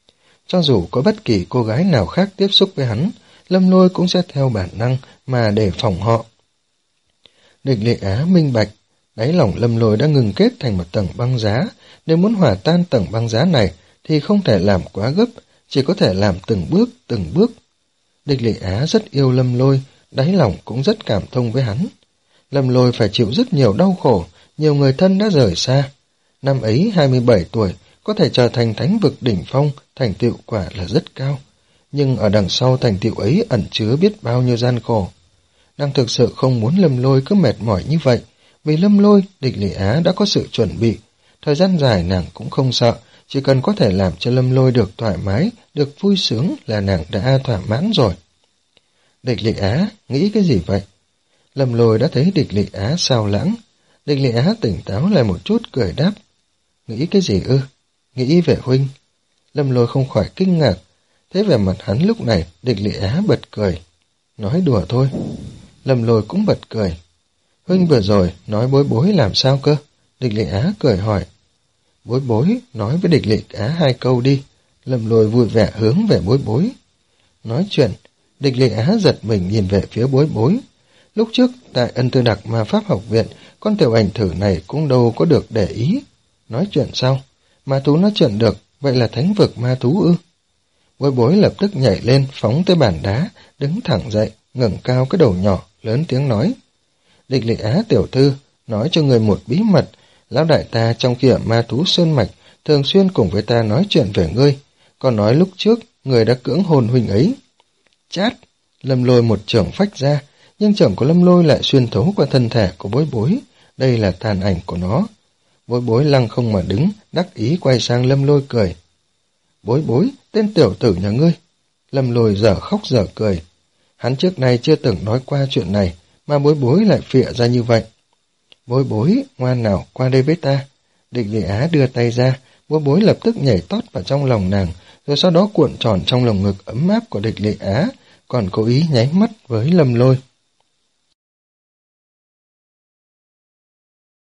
Cho dù có bất kỳ cô gái nào khác tiếp xúc với hắn, Lâm Lôi cũng sẽ theo bản năng mà đề phòng họ. Địch Lệ Á minh bạch, Đáy lòng Lâm Lôi đã ngừng kết thành một tầng băng giá, nếu muốn hòa tan tầng băng giá này thì không thể làm quá gấp, chỉ có thể làm từng bước, từng bước. Địch Lệ Á rất yêu Lâm Lôi, đáy lòng cũng rất cảm thông với hắn. Lâm Lôi phải chịu rất nhiều đau khổ, nhiều người thân đã rời xa. Năm ấy hai mươi bảy tuổi, có thể trở thành thánh vực đỉnh phong, thành tựu quả là rất cao. Nhưng ở đằng sau thành tựu ấy ẩn chứa biết bao nhiêu gian khổ. Nàng thực sự không muốn Lâm Lôi cứ mệt mỏi như vậy, vì Lâm Lôi, Địch Lệ Á đã có sự chuẩn bị. Thời gian dài nàng cũng không sợ, chỉ cần có thể làm cho Lâm Lôi được thoải mái, được vui sướng là nàng đã thỏa mãn rồi. Địch Lệ Á, nghĩ cái gì vậy? Lâm Lôi đã thấy Địch Lệ Á sao lãng. Địch Lệ Á tỉnh táo lại một chút cười đáp. Nghĩ cái gì ư? Nghĩ về huynh. Lâm Lôi không khỏi kinh ngạc. Thế về mặt hắn lúc này, Địch Lệ Á bật cười. Nói đùa thôi. Lâm Lôi cũng bật cười. Huynh vừa rồi nói Bối Bối làm sao cơ? Địch Lệ Á cười hỏi. Bối Bối nói với Địch Lệ Á hai câu đi. Lâm Lôi vui vẻ hướng về Bối Bối. Nói chuyện, Địch Lệ Á giật mình nhìn về phía Bối Bối. Lúc trước tại Ân Tư Đặc Ma Pháp Học Viện, con tiểu ảnh thử này cũng đâu có được để ý. Nói chuyện sao? Ma thú nói chuyện được, vậy là thánh vực ma thú ư? Bối Bối lập tức nhảy lên, phóng tới bàn đá, đứng thẳng dậy, ngẩng cao cái đầu nhỏ, lớn tiếng nói. Địch Lệ Á tiểu thư, nói cho người một bí mật, lão đại ta trong khi ở ma thú sơn mạch, thường xuyên cùng với ta nói chuyện về ngươi, còn nói lúc trước, người đã cưỡng hồn huynh ấy. Chát! Lâm Lôi một chưởng phách ra, nhưng chưởng của Lâm Lôi lại xuyên thấu qua thân thể của Bối Bối, đây là tàn ảnh của nó. Bối Bối lăng không mà đứng, đắc ý quay sang Lâm Lôi cười. Bối Bối, tên tiểu tử nhà ngươi. Lâm Lôi dở khóc dở cười. Hắn trước nay chưa từng nói qua chuyện này, mà Bối Bối lại phịa ra như vậy. Bối Bối, ngoan nào, qua đây với ta. Địch Lệ Á đưa tay ra, Bối Bối lập tức nhảy tót vào trong lòng nàng, rồi sau đó cuộn tròn trong lồng ngực ấm áp của Địch Lệ Á, còn cố ý nháy mắt với Lâm Lôi.